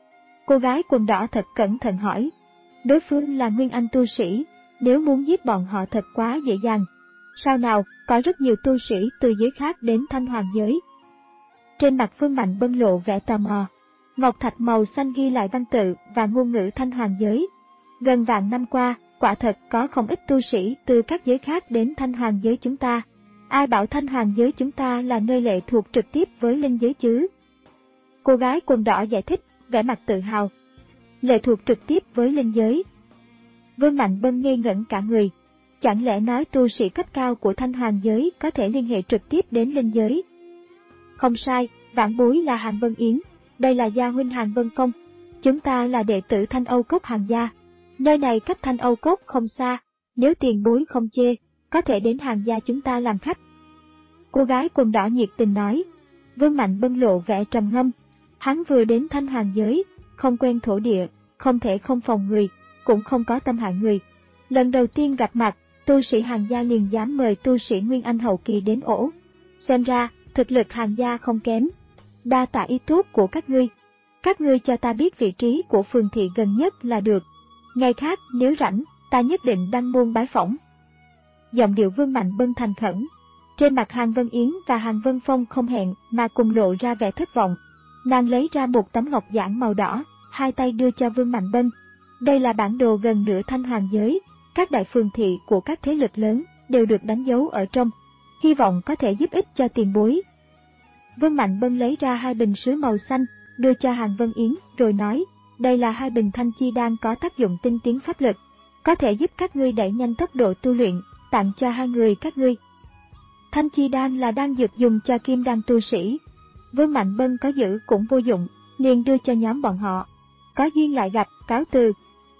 Cô gái quần đỏ thật cẩn thận hỏi. Đối phương là Nguyên Anh tu sĩ, nếu muốn giết bọn họ thật quá dễ dàng. Sao nào, có rất nhiều tu sĩ từ giới khác đến Thanh Hoàng giới. Trên mặt Vương Mạnh Bân lộ vẻ tò mò. Ngọc thạch màu xanh ghi lại văn tự và ngôn ngữ Thanh Hoàng giới. Gần vạn năm qua, quả thật có không ít tu sĩ từ các giới khác đến Thanh Hoàng giới chúng ta. Ai bảo Thanh Hoàng giới chúng ta là nơi lệ thuộc trực tiếp với linh giới chứ? Cô gái quần đỏ giải thích, vẻ mặt tự hào. Lệ thuộc trực tiếp với linh giới. Vương Mạnh Bân ngây ngẩn cả người. Chẳng lẽ nói tu sĩ cấp cao của Thanh Hoàng giới có thể liên hệ trực tiếp đến linh giới? Không sai, vãn bối là Hàn Vân Yến, đây là gia huynh Hàn Vân Công. Chúng ta là đệ tử Thanh Âu Cốc Hàn gia. Nơi này cách Thanh Âu Cốc không xa, nếu tiền bối không chê, có thể đến Hàn gia chúng ta làm khách. Cô gái quần đỏ nhiệt tình nói. Vương Mạnh Bân lộ vẻ trầm ngâm. Hắn vừa đến Thanh Hoàng giới, không quen thổ địa, không thể không phòng người, cũng không có tâm hại người. Lần đầu tiên gặp mặt, tu sĩ Hàn gia liền dám mời tu sĩ Nguyên Anh hậu kỳ đến ổ. Xem ra, thực lực Hàn gia không kém. Đa tạ ý tốt của các ngươi. Các ngươi cho ta biết vị trí của phường thị gần nhất là được. Ngày khác nếu rảnh, ta nhất định đăng môn bái phỏng. Giọng điệu Vương Mạnh Bân thành khẩn. Trên mặt Hàn Vân Yến và Hàn Vân Phong không hẹn mà cùng lộ ra vẻ thất vọng. Nàng lấy ra một tấm ngọc giản màu đỏ, hai tay đưa cho Vương Mạnh Bân. Đây là bản đồ gần nửa Thanh Hoàng giới, các đại phường thị của các thế lực lớn đều được đánh dấu ở trong. Hy vọng có thể giúp ích cho tiền bối. Vương Mạnh Bân lấy ra hai bình sứ màu xanh, đưa cho Hàn Vân Yến, rồi nói, đây là hai bình thanh chi đan có tác dụng tinh tiến pháp lực, có thể giúp các ngươi đẩy nhanh tốc độ tu luyện, tặng cho hai người các ngươi. Thanh chi đan là đan dược dùng cho kim đan tu sĩ. Vương Mạnh Bân có giữ cũng vô dụng, liền đưa cho nhóm bọn họ. Có duyên lại gặp, cáo từ.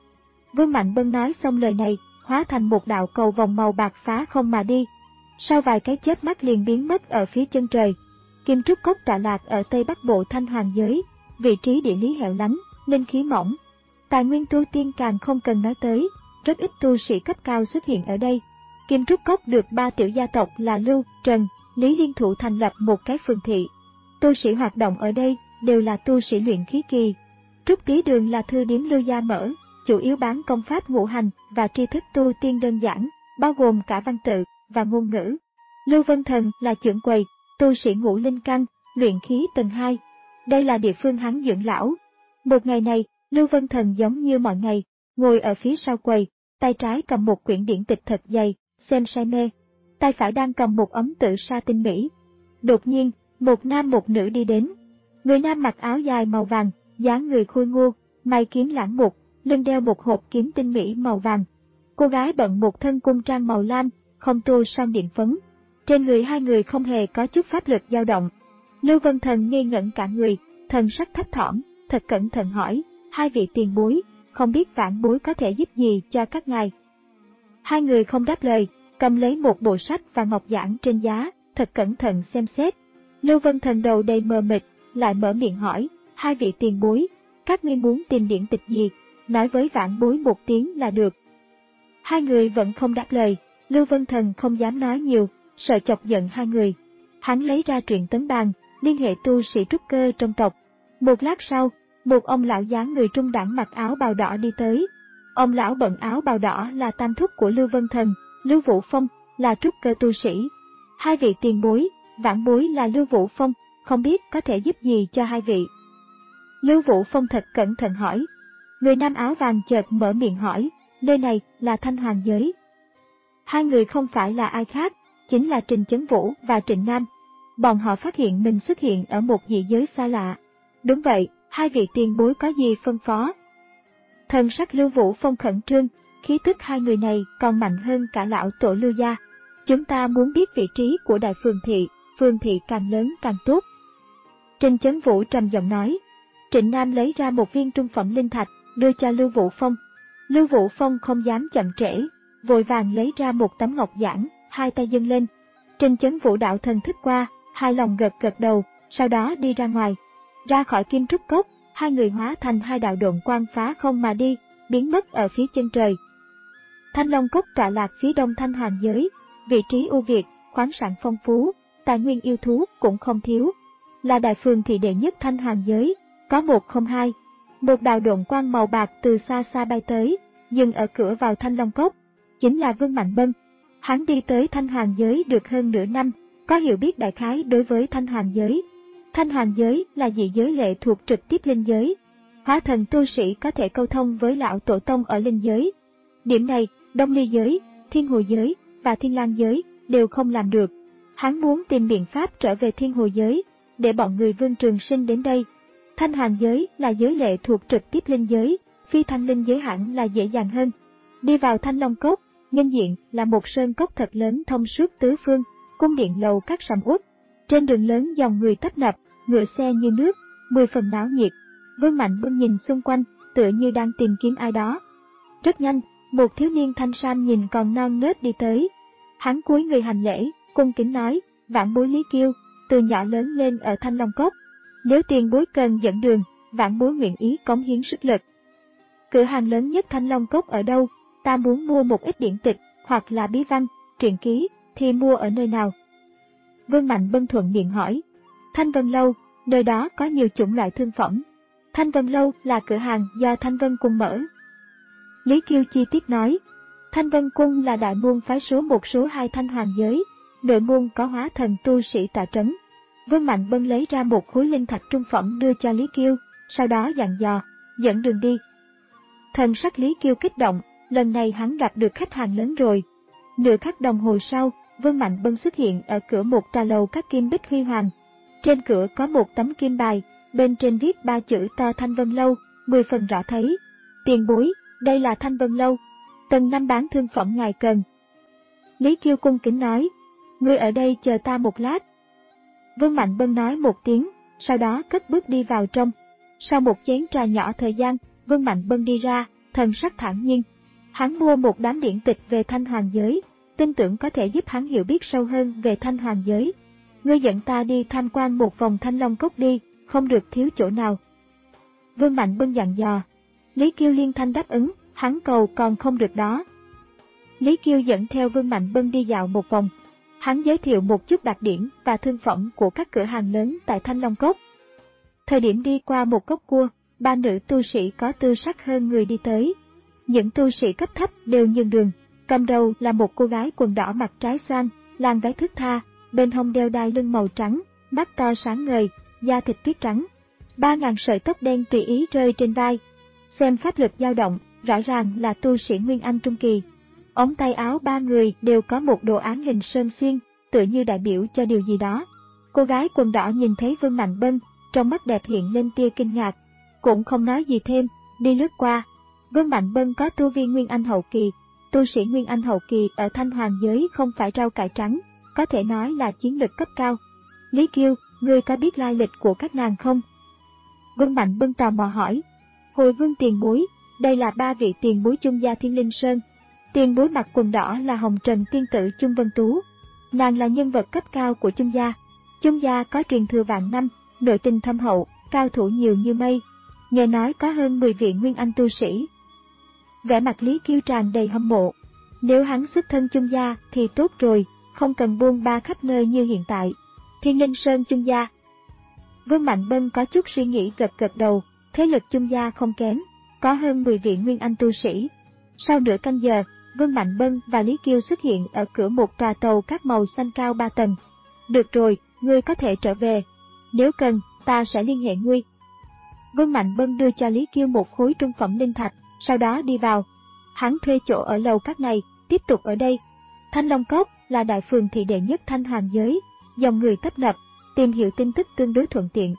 Vương Mạnh Bân nói xong lời này, hóa thành một đạo cầu vòng màu bạc phá không mà đi. Sau vài cái chớp mắt liền biến mất ở phía chân trời. Kim Trúc Cốc tọa lạc ở tây bắc bộ Thanh Hoàng giới, vị trí địa lý hẻo lánh, linh khí mỏng. Tài nguyên tu tiên càng không cần nói tới, rất ít tu sĩ cấp cao xuất hiện ở đây. Kim Trúc Cốc được ba tiểu gia tộc là Lưu, Trần, Lý liên thủ thành lập một cái phường thị. Tu sĩ hoạt động ở đây đều là tu sĩ luyện khí kỳ. Trúc Ký Đường là thư điếm Lưu gia mở, chủ yếu bán công pháp ngũ hành và tri thức tu tiên đơn giản, bao gồm cả văn tự và ngôn ngữ. Lưu Vân Thần là trưởng quầy, tu sĩ ngũ linh căn, luyện khí tầng hai. Đây là địa phương hắn dưỡng lão. Một ngày này, Lưu Vân Thần giống như mọi ngày, ngồi ở phía sau quầy, tay trái cầm một quyển điển tịch thật dày, xem say mê. Tay phải đang cầm một ấm tự sa tinh mỹ. Đột nhiên, một nam một nữ đi đến. Người nam mặc áo dài màu vàng, dáng người khôi ngô, mày kiếm lãng mục, lưng đeo một hộp kiếm tinh mỹ màu vàng. Cô gái bận một thân cung trang màu lam, không tô son điện phấn. Trên người hai người không hề có chút pháp lực dao động. Lưu Vân Thần ngây ngẩn cả người, thần sắc thấp thỏm, thật cẩn thận hỏi, hai vị tiền bối, không biết vãn bối có thể giúp gì cho các ngài. Hai người không đáp lời, cầm lấy một bộ sách và ngọc giản trên giá, thật cẩn thận xem xét. Lưu Vân Thần đầu đầy mờ mịt, lại mở miệng hỏi, hai vị tiền bối, các ngươi muốn tìm điển tịch gì, nói với vãn bối một tiếng là được. Hai người vẫn không đáp lời, Lưu Vân Thần không dám nói nhiều, sợ chọc giận hai người. Hắn lấy ra truyện tấn bàn, liên hệ tu sĩ trúc cơ trong tộc. Một lát sau, một ông lão dáng người trung đẳng mặc áo bào đỏ đi tới. Ông lão bận áo bào đỏ là tam thúc của Lưu Vân Thần, Lưu Vũ Phong, là trúc cơ tu sĩ. Hai vị tiền bối, vãn bối là Lưu Vũ Phong, không biết có thể giúp gì cho hai vị. Lưu Vũ Phong thật cẩn thận hỏi. Người nam áo vàng chợt mở miệng hỏi, nơi này là Thanh Hoàng giới. Hai người không phải là ai khác, chính là Trình Chấn Vũ và Trịnh Nam. Bọn họ phát hiện mình xuất hiện ở một dị giới xa lạ. Đúng vậy, Hai vị tiền bối có gì phân phó? Thần sắc Lưu Vũ Phong khẩn trương, khí tức hai người này còn mạnh hơn cả lão tổ Lưu gia. Chúng ta muốn biết vị trí của đại phường thị, phường thị càng lớn càng tốt. Trình Chấn Vũ trầm giọng nói. Trịnh Nam lấy ra một viên trung phẩm linh thạch, đưa cho Lưu Vũ Phong. Lưu Vũ Phong không dám chậm trễ, vội vàng lấy ra một tấm ngọc giản, hai tay dâng lên. Trình Chấn Vũ đạo thần thức qua, hai lòng gật gật đầu, sau đó đi ra ngoài. Ra khỏi Kim Trúc Cốc, hai người hóa thành hai đạo độn quang phá không mà đi, biến mất ở phía chân trời. Thanh Long Cốc tọa lạc phía đông Thanh Hoàng giới, vị trí ưu việt, khoáng sản phong phú, tài nguyên yêu thú cũng không thiếu. Là đại phường thị đệ nhất Thanh Hoàng giới, có một không hai. Một đạo độn quang màu bạc từ xa xa bay tới, dừng ở cửa vào Thanh Long Cốc, chính là Vương Mạnh Bân. Hắn đi tới Thanh Hoàng giới được hơn nửa năm, có hiểu biết đại khái đối với Thanh Hoàng giới. Thanh Hoàng giới là dị giới lệ thuộc trực tiếp linh giới. Hóa thần tu sĩ có thể câu thông với lão tổ tông ở linh giới. Điểm này, Đông Ly giới, Thiên Hồ giới và Thiên Lang giới đều không làm được. Hắn muốn tìm biện pháp trở về Thiên Hồ giới, để bọn người Vương Trường Sinh đến đây. Thanh Hoàng giới là giới lệ thuộc trực tiếp linh giới, phi thanh linh giới hẳn là dễ dàng hơn. Đi vào Thanh Long Cốc, nhân diện là một sơn cốc thật lớn thông suốt tứ phương, cung điện lầu các sầm uất. Trên đường lớn dòng người tấp nập, ngựa xe như nước, mười phần náo nhiệt. Vương Mạnh Bân nhìn xung quanh, tựa như đang tìm kiếm ai đó. Rất nhanh, một thiếu niên thanh sam nhìn còn non nớt đi tới. Hắn cúi người hành lễ, cung kính nói, vãn bối Lý Kiêu, từ nhỏ lớn lên ở Thanh Long Cốc. Nếu tiền bối cần dẫn đường, vãn bối nguyện ý cống hiến sức lực. Cửa hàng lớn nhất Thanh Long Cốc ở đâu? Ta muốn mua một ít điển tịch, hoặc là bí văn, truyện ký, thì mua ở nơi nào? Vương Mạnh Bân thuận miệng hỏi. Thanh Vân Lâu, nơi đó có nhiều chủng loại thương phẩm. Thanh Vân Lâu là cửa hàng do Thanh Vân Cung mở. Lý Kiêu chi tiết nói. Thanh Vân Cung là đại môn phái số một số hai Thanh Hoàng giới, nội môn có hóa thần tu sĩ tọa trấn. Vương Mạnh Bân lấy ra một khối linh thạch trung phẩm đưa cho Lý Kiêu, sau đó dặn dò, dẫn đường đi. Thần sắc Lý Kiêu kích động, lần này hắn gặp được khách hàng lớn rồi. Nửa khắc đồng hồ sau, Vương Mạnh Bân xuất hiện ở cửa một tòa lầu các kim bích huy hoàng. Trên cửa có một tấm kim bài, bên trên viết ba chữ to Thanh Vân Lâu, mười phần rõ thấy. Tiền bối, đây là Thanh Vân Lâu. Tầng năm bán thương phẩm ngài cần. Lý Kiêu cung kính nói, ngươi ở đây chờ ta một lát. Vương Mạnh Bân nói một tiếng, sau đó cất bước đi vào trong. Sau một chén trà nhỏ thời gian, Vương Mạnh Bân đi ra, thần sắc thản nhiên. Hắn mua một đám điển tịch về Thanh Hoàng giới, tin tưởng có thể giúp hắn hiểu biết sâu hơn về Thanh Hoàng giới. Ngươi dẫn ta đi tham quan một vòng Thanh Long Cốc đi, không được thiếu chỗ nào. Vương Mạnh Bân dặn dò. Lý Kiêu liên thanh đáp ứng, hắn cầu còn không được đó. Lý Kiêu dẫn theo Vương Mạnh Bân đi dạo một vòng. Hắn giới thiệu một chút đặc điểm và thương phẩm của các cửa hàng lớn tại Thanh Long Cốc. Thời điểm đi qua một cốc cua, ba nữ tu sĩ có tư sắc hơn người đi tới. Những tu sĩ cấp thấp đều nhường đường, cầm đầu là một cô gái quần đỏ mặt trái xoan, làn váy thướt tha, bên hông đeo đai lưng màu trắng, mắt to sáng ngời, da thịt tuyết trắng. Ba ngàn sợi tóc đen tùy ý rơi trên vai. Xem pháp lực dao động, rõ ràng là tu sĩ Nguyên Anh Trung Kỳ. Ống tay áo ba người đều có một đồ án hình sơn xuyên, tựa như đại biểu cho điều gì đó. Cô gái quần đỏ nhìn thấy Vương Mạnh Bân, trong mắt đẹp hiện lên tia kinh ngạc, cũng không nói gì thêm, đi lướt qua. Vương Mạnh Bân có tu vi Nguyên Anh hậu kỳ, tu sĩ Nguyên Anh hậu kỳ ở Thanh Hoàng giới không phải rau cải trắng, có thể nói là chiến lực cấp cao. Lý Kiêu, ngươi có biết lai lịch của các nàng không? Vương Mạnh Bân tò mò hỏi. Hồi Vương tiền bối, đây là ba vị tiền bối Chung gia Thiên Linh Sơn. Tiền bối mặc quần đỏ là Hồng Trần tiên tử Chung Vân Tú. Nàng là nhân vật cấp cao của Chung gia. Chung gia có truyền thừa vạn năm, nội tình thâm hậu, cao thủ nhiều như mây. Nghe nói có hơn mười vị Nguyên Anh tu sĩ. Vẻ mặt Lý Kiêu tràn đầy hâm mộ. Nếu hắn xuất thân Chung gia thì tốt rồi, không cần buôn ba khắp nơi như hiện tại. Thiên Linh Sơn Chung gia. Vương Mạnh Bân có chút suy nghĩ gật gật đầu, thế lực Chung gia không kém, có hơn mười vị Nguyên Anh tu sĩ. Sau nửa canh giờ, Vương Mạnh Bân và Lý Kiêu xuất hiện ở cửa một tòa tàu các màu xanh cao ba tầng. Được rồi, ngươi có thể trở về. Nếu cần, ta sẽ liên hệ ngươi. Vương Mạnh Bân đưa cho Lý Kiêu một khối trung phẩm linh thạch, sau đó đi vào. Hắn thuê chỗ ở lầu các này, tiếp tục ở đây. Thanh Long Cốc là đại phường thị đệ nhất Thanh Hoàng giới, dòng người tấp nập, tìm hiểu tin tức tương đối thuận tiện.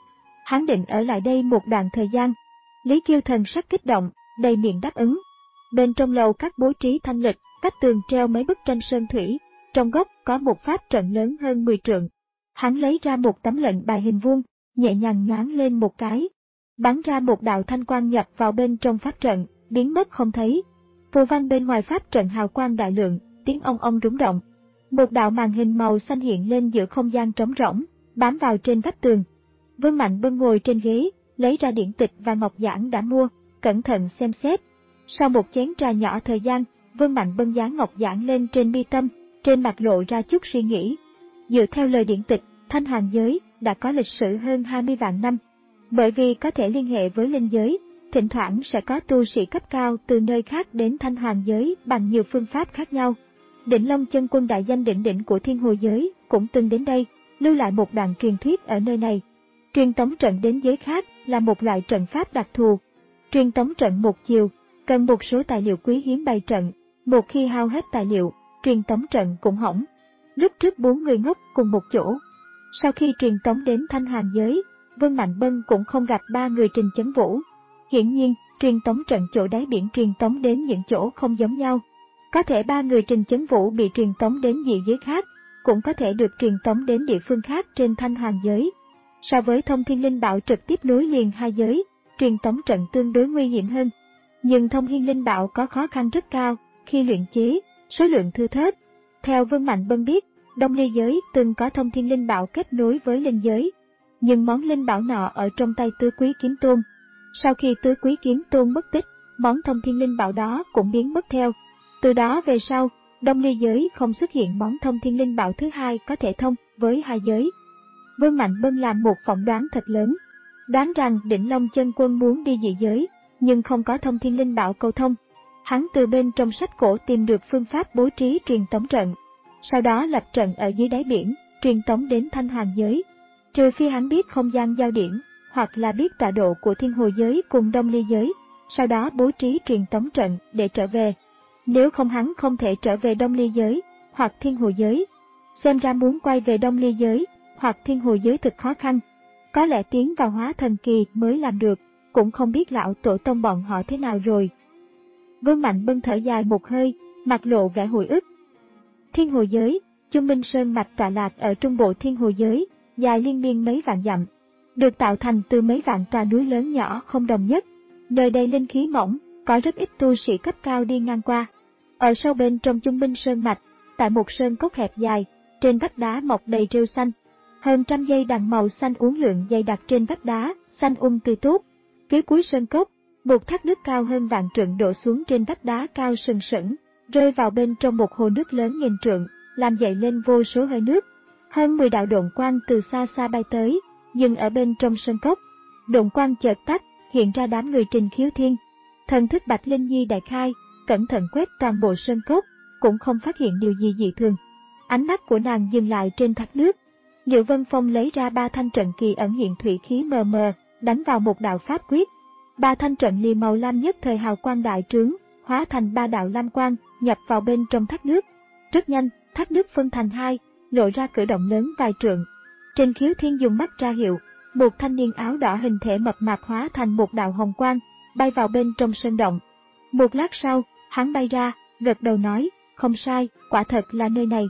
Hắn định ở lại đây một đoạn thời gian. Lý Kiêu thần sắc kích động, đầy miệng đáp ứng. Bên trong lầu các bố trí thanh lịch, cách tường treo mấy bức tranh sơn thủy, trong góc có một pháp trận lớn hơn mười trượng. Hắn lấy ra một tấm lệnh bài hình vuông, nhẹ nhàng nhoáng lên một cái, bắn ra một đạo thanh quang nhập vào bên trong pháp trận, biến mất không thấy. Phù văn bên ngoài pháp trận hào quang đại lượng, tiếng ong ong rung động. Một đạo màn hình màu xanh hiện lên giữa không gian trống rỗng, bám vào trên vách tường. Vương Mạnh Bân ngồi trên ghế, lấy ra điển tịch và ngọc giản đã mua, cẩn thận xem xét. Sau một chén trà nhỏ thời gian, Vương Mạnh Bân dán ngọc giản lên trên mi tâm, trên mặt lộ ra chút suy nghĩ. Dựa theo lời điển tịch, Thanh Hoàng giới đã có lịch sử hơn hai mươi vạn năm. Bởi vì có thể liên hệ với linh giới, thỉnh thoảng sẽ có tu sĩ cấp cao từ nơi khác đến Thanh Hoàng giới bằng nhiều phương pháp khác nhau. Đỉnh Long Chân Quân đại danh đỉnh đỉnh của Thiên Hồ giới cũng từng đến đây, lưu lại một đoạn truyền thuyết ở nơi này. Truyền tống trận đến giới khác là một loại trận pháp đặc thù. Truyền tống trận một chiều, cần một số tài liệu quý hiếm bày trận, một khi hao hết tài liệu, truyền tống trận cũng hỏng. Lúc trước bốn người ngốc cùng một chỗ. Sau khi truyền tống đến Thanh Hoàng giới, Vương Mạnh Bân cũng không gặp ba người Trình Chấn Vũ. Hiển nhiên, truyền tống trận chỗ đáy biển truyền tống đến những chỗ không giống nhau. Có thể ba người Trình Chấn Vũ bị truyền tống đến dị giới khác, cũng có thể được truyền tống đến địa phương khác trên Thanh Hoàng giới. So với Thông Thiên Linh Bảo trực tiếp nối liền hai giới, truyền tống trận tương đối nguy hiểm hơn. Nhưng Thông Thiên Linh Bảo có khó khăn rất cao khi luyện chế, số lượng thưa thớt. Theo Vương Mạnh Bân biết, Đông Ly giới từng có Thông Thiên Linh Bảo kết nối với linh giới, nhưng món linh bảo nọ ở trong tay Tứ Quý Kiếm Tôn. Sau khi Tứ Quý Kiếm Tôn mất tích, món Thông Thiên Linh Bảo đó cũng biến mất theo. Từ đó về sau, Đông Ly giới không xuất hiện món Thông Thiên Linh Bảo thứ hai có thể thông với hai giới. Vương Mạnh Bân làm một phỏng đoán thật lớn, đoán rằng Đỉnh Long Chân Quân muốn đi dị giới, nhưng không có Thông Thiên Linh Bảo cầu thông. Hắn từ bên trong sách cổ tìm được phương pháp bố trí truyền tống trận, sau đó lập trận ở dưới đáy biển, truyền tống đến Thanh Hoàng giới. Trừ phi hắn biết không gian giao điển, hoặc là biết tọa độ của Thiên Hồ giới cùng Đông Ly giới, sau đó bố trí truyền tống trận để trở về. Nếu không hắn không thể trở về Đông Ly giới, hoặc Thiên Hồ giới. Xem ra muốn quay về Đông Ly giới, hoặc Thiên Hồ giới thực khó khăn. Có lẽ tiến vào hóa thần kỳ mới làm được, cũng không biết lão tổ tông bọn họ thế nào rồi. Vương Mạnh Bân thở dài một hơi, mặt lộ vẻ hồi ức. Thiên Hồ giới, Chung Minh Sơn mạch tọa lạc ở trung bộ Thiên Hồ giới, dài liên miên mấy vạn dặm, được tạo thành từ mấy vạn tòa núi lớn nhỏ không đồng nhất. Nơi đây linh khí mỏng, có rất ít tu sĩ cấp cao đi ngang qua. Ở sâu bên trong Chung Minh Sơn mạch, tại một sơn cốc hẹp dài, trên vách đá mọc đầy rêu xanh. Hơn trăm dây đằng màu xanh uốn lượn dày đặc trên vách đá, xanh um tươi tốt. Phía cuối sơn cốc, một thác nước cao hơn vạn trượng đổ xuống trên vách đá cao sừng sững, rơi vào bên trong một hồ nước lớn nghìn trượng, làm dậy lên vô số hơi nước. Hơn mười đạo độn quang từ xa xa bay tới, dừng ở bên trong sơn cốc. Độn quang chợt tắt, hiện ra đám người Trình Khiếu Thiên. Thần thức Bạch Linh Nhi đại khai, cẩn thận quét toàn bộ sơn cốc, cũng không phát hiện điều gì dị thường. Ánh mắt của nàng dừng lại trên thác nước. Liệu Vân Phong lấy ra ba thanh trận kỳ ẩn hiện thủy khí mờ mờ, đánh vào một đạo pháp quyết. Ba thanh trận lìa màu lam nhất thời hào quang đại trướng, hóa thành ba đạo lam quang, nhập vào bên trong thác nước. Rất nhanh, thác nước phân thành hai, lộ ra cửa động lớn vài trượng. Trình Khiếu Thiên dùng mắt ra hiệu, một thanh niên áo đỏ hình thể mập mạp hóa thành một đạo hồng quang, bay vào bên trong sơn động. Một lát sau, hắn bay ra, gật đầu nói, không sai, quả thật là nơi này.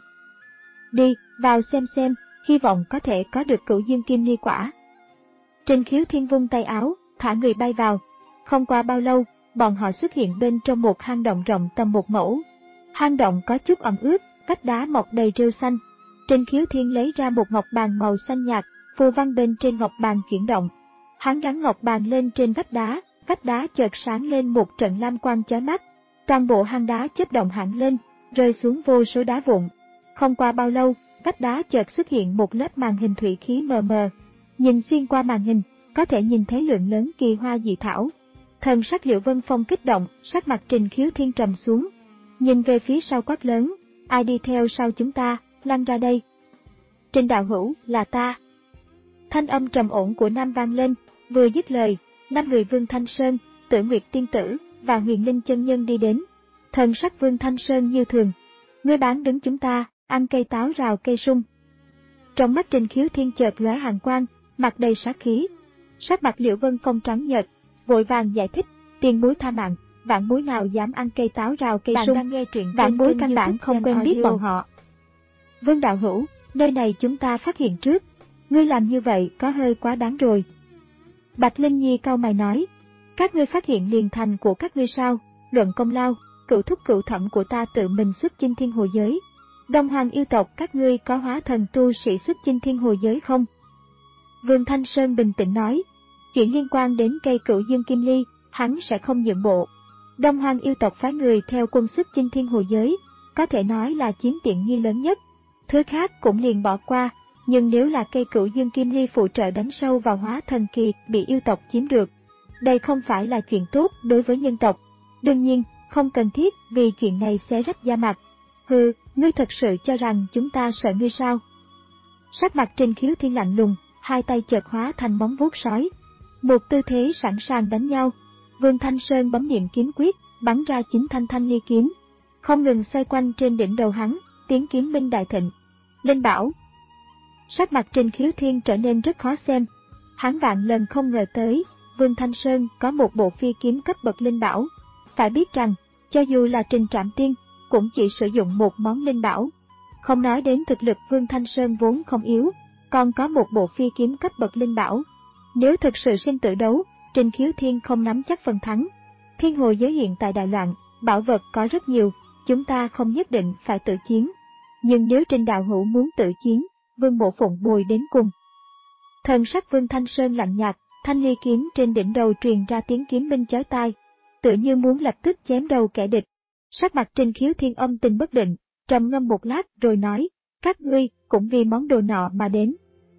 Đi, vào xem xem, hy vọng có thể có được Cửu Dương Kim Ly quả. Trình Khiếu Thiên vung tay áo, thả người bay vào. Không qua bao lâu, bọn họ xuất hiện bên trong một hang động rộng tầm một mẫu. Hang động có chút ẩm ướt, vách đá mọc đầy rêu xanh. Trình Khiếu Thiên lấy ra một ngọc bàn màu xanh nhạt, phù văn bên trên ngọc bàn chuyển động. Hắn gắn ngọc bàn lên trên vách đá, vách đá chợt sáng lên một trận lam quang chói mắt. Toàn bộ hang đá chớp động hẳn lên, rơi xuống vô số đá vụn. Không qua bao lâu, vách đá chợt xuất hiện một lớp màn hình thủy khí mờ mờ. Nhìn xuyên qua màn hình, có thể nhìn thấy lượng lớn kỳ hoa dị thảo. Thần sắc Liệu Vân Phong kích động, sắc mặt Trình Khiếu Thiên trầm xuống. Nhìn về phía sau quát lớn, ai đi theo sau chúng ta, lăn ra đây. Trình đạo hữu, là ta. Thanh âm trầm ổn của Nam vang lên, vừa dứt lời, năm người Vương Thanh Sơn, Tử Nguyệt Tiên Tử và Huyền Linh Chân Nhân đi đến. Thần sắc Vương Thanh Sơn như thường, ngươi bán đứng chúng ta, ăn cây táo rào cây sung. Trong mắt Trình Khiếu Thiên chợt lóe hàn quang, mặt đầy sát khí. Sắc mặt Liễu Vân Phong trắng nhợt, vội vàng giải thích, tiền bối tha mạng, vạn bối nào dám ăn cây táo rào cây sung, Bạn đang nghe truyện vạn trên bối kênh căn bản YouTube không quen Gen biết Audio. bọn họ. Vương đạo hữu, nơi này chúng ta phát hiện trước, ngươi làm như vậy có hơi quá đáng rồi. Bạch Linh Nhi cau mày nói, các ngươi phát hiện liền thành của các ngươi sao, luận công lao, cửu thúc cửu thẩm của ta tự mình xuất chinh thiên hồ giới. Đông Hoàng yêu tộc các ngươi có hóa thần tu sĩ xuất chinh thiên hồ giới không? Vương Thanh Sơn bình tĩnh nói, chuyện liên quan đến cây cửu dương kim ly, hắn sẽ không nhượng bộ. Đông Hoàng yêu tộc phái người theo quân xuất chinh thiên hồ giới, có thể nói là chiếm tiện nghi lớn nhất. Thứ khác cũng liền bỏ qua, nhưng nếu là cây cửu dương kim ly phụ trợ đánh sâu vào hóa thần kỳ bị yêu tộc chiếm được, đây không phải là chuyện tốt đối với nhân tộc. Đương nhiên, không cần thiết vì chuyện này xé rách da mặt. Hừ, ngươi thật sự cho rằng chúng ta sợ ngươi sao? Sắc mặt Trình Khiếu Thiên lạnh lùng, hai tay chợt hóa thành móng vuốt sói. Một tư thế sẵn sàng đánh nhau. Vương Thanh Sơn bấm niệm kiếm quyết, bắn ra chín thanh thanh ly kiếm, không ngừng xoay quanh trên đỉnh đầu hắn, tiếng kiếm minh đại thịnh. Linh bảo. Sắc mặt Trình Khiếu Thiên trở nên rất khó xem. Hắn vạn lần không ngờ tới, Vương Thanh Sơn có một bộ phi kiếm cấp bậc linh bảo. Phải biết rằng, cho dù là Trình Trạm Tiên, cũng chỉ sử dụng một món linh bảo. Không nói đến thực lực Vương Thanh Sơn vốn không yếu, còn có một bộ phi kiếm cấp bậc linh bảo. Nếu thực sự sinh tử đấu, Trình Khiếu Thiên không nắm chắc phần thắng. Thiên hồ giới hiện tại đại loạn, bảo vật có rất nhiều, chúng ta không nhất định phải tự chiến. Nhưng nếu Trình đạo hữu muốn tự chiến, Vương Mộ Phụng bồi đến cùng. Thần sắc Vương Thanh Sơn lạnh nhạt, thanh ly kiếm trên đỉnh đầu truyền ra tiếng kiếm minh chói tai, tự như muốn lập tức chém đầu kẻ địch. Sắc mặt Trình Khiếu Thiên âm tình bất định, trầm ngâm một lát rồi nói, các ngươi cũng vì món đồ nọ mà đến.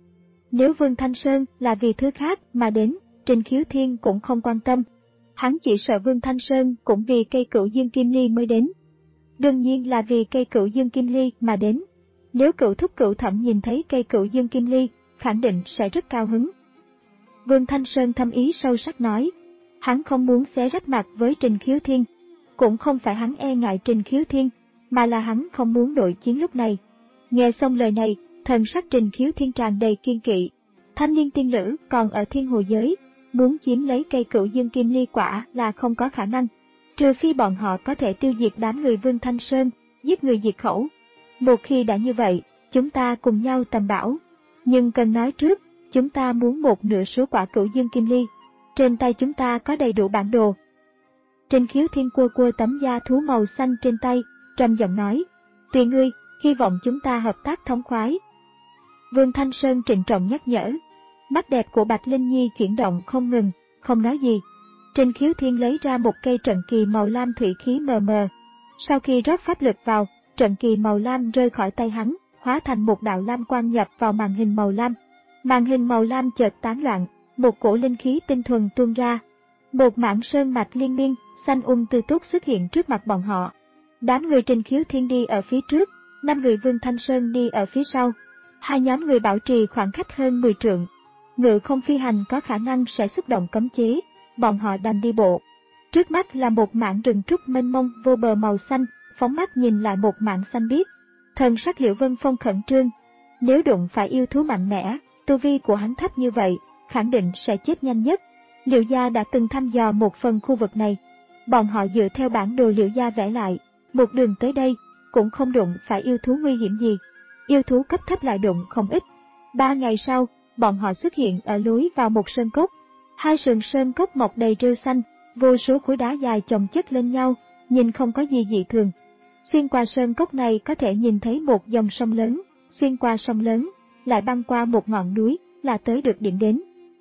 Nếu Vương Thanh Sơn là vì thứ khác mà đến, Trình Khiếu Thiên cũng không quan tâm. Hắn chỉ sợ Vương Thanh Sơn cũng vì cây cửu dương kim ly mới đến. Đương nhiên là vì cây cửu dương kim ly mà đến. Nếu cửu thúc cửu thẩm nhìn thấy cây cửu dương kim ly, khẳng định sẽ rất cao hứng. Vương Thanh Sơn thâm ý sâu sắc nói, hắn không muốn xé rách mặt với Trình Khiếu Thiên. Cũng không phải hắn e ngại Trình Khiếu Thiên, mà là hắn không muốn nội chiến lúc này. Nghe xong lời này, thần sắc Trình Khiếu Thiên tràn đầy kiên kỵ. Thanh niên tiên lữ còn ở thiên hồ giới, muốn chiếm lấy cây cửu dương kim ly quả là không có khả năng. Trừ phi bọn họ có thể tiêu diệt đám người Vương Thanh Sơn, giết người diệt khẩu. Một khi đã như vậy, chúng ta cùng nhau tầm bảo. Nhưng cần nói trước, chúng ta muốn một nửa số quả cửu dương kim ly. Trên tay chúng ta có đầy đủ bản đồ. Trình Khiếu Thiên cua cua tấm da thú màu xanh trên tay, trầm giọng nói, tùy ngươi, hy vọng chúng ta hợp tác thống khoái. Vương Thanh Sơn trịnh trọng nhắc nhở. Mắt đẹp của Bạch Linh Nhi chuyển động không ngừng, không nói gì. Trình Khiếu Thiên lấy ra một cây trận kỳ màu lam thủy khí mờ mờ. Sau khi rót pháp lực vào, trận kỳ màu lam rơi khỏi tay hắn, hóa thành một đạo lam quang nhập vào màn hình màu lam. Màn hình màu lam chợt tán loạn, một cổ linh khí tinh thuần tuôn ra. Một mảng sơn mạch liên miên, xanh um tươi tốt xuất hiện trước mặt bọn họ. Đám người Trình Khiếu Thiên đi ở phía trước, năm người Vương Thanh Sơn đi ở phía sau. Hai nhóm người bảo trì khoảng cách hơn mười trượng. Ngự không phi hành có khả năng sẽ xúc động cấm chế, bọn họ đành đi bộ. Trước mắt là một mảng rừng trúc mênh mông vô bờ màu xanh, phóng mắt nhìn lại một mảng xanh biếc. Thần sắc Liễu Vân Phong khẩn trương. Nếu đụng phải yêu thú mạnh mẽ, tu vi của hắn thấp như vậy, khẳng định sẽ chết nhanh nhất. Liễu gia đã từng thăm dò một phần khu vực này. Bọn họ dựa theo bản đồ Liễu gia vẽ lại, một đường tới đây, cũng không đụng phải yêu thú nguy hiểm gì. Yêu thú cấp thấp lại đụng không ít. Ba ngày sau, bọn họ xuất hiện ở lối vào một sơn cốc. Hai sườn sơn cốc mọc đầy rêu xanh, vô số khối đá dài chồng chất lên nhau, nhìn không có gì dị thường. Xuyên qua sơn cốc này có thể nhìn thấy một dòng sông lớn, xuyên qua sông lớn, lại băng qua một ngọn núi, là tới được điểm đến.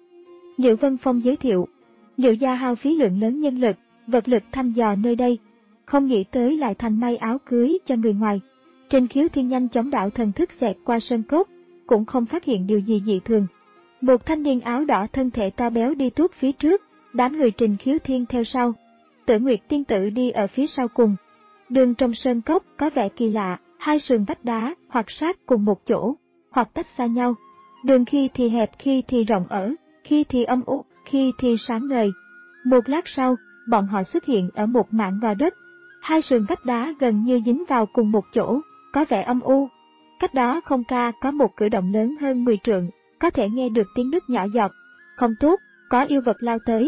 Liễu Vân Phong giới thiệu, Liễu gia hao phí lượng lớn nhân lực, vật lực thăm dò nơi đây, không nghĩ tới lại thành may áo cưới cho người ngoài. Trình Khiếu Thiên nhanh chóng đạo thần thức xẹt qua sơn cốc, cũng không phát hiện điều gì dị thường. Một thanh niên áo đỏ thân thể to béo đi tuốt phía trước, đám người Trình Khiếu Thiên theo sau. Tử Nguyệt tiên tử đi ở phía sau cùng. Đường trong sơn cốc có vẻ kỳ lạ, hai sườn vách đá hoặc sát cùng một chỗ, hoặc tách xa nhau. Đường khi thì hẹp, khi thì rộng ở, khi thì âm u, khi thì sáng ngời. Một lát sau, bọn họ xuất hiện ở một mảng gò đất. Hai sườn vách đá gần như dính vào cùng một chỗ, có vẻ âm u. Cách đó không xa có một cửa động lớn hơn mười trượng, có thể nghe được tiếng nước nhỏ giọt. Không tốt, có yêu vật lao tới.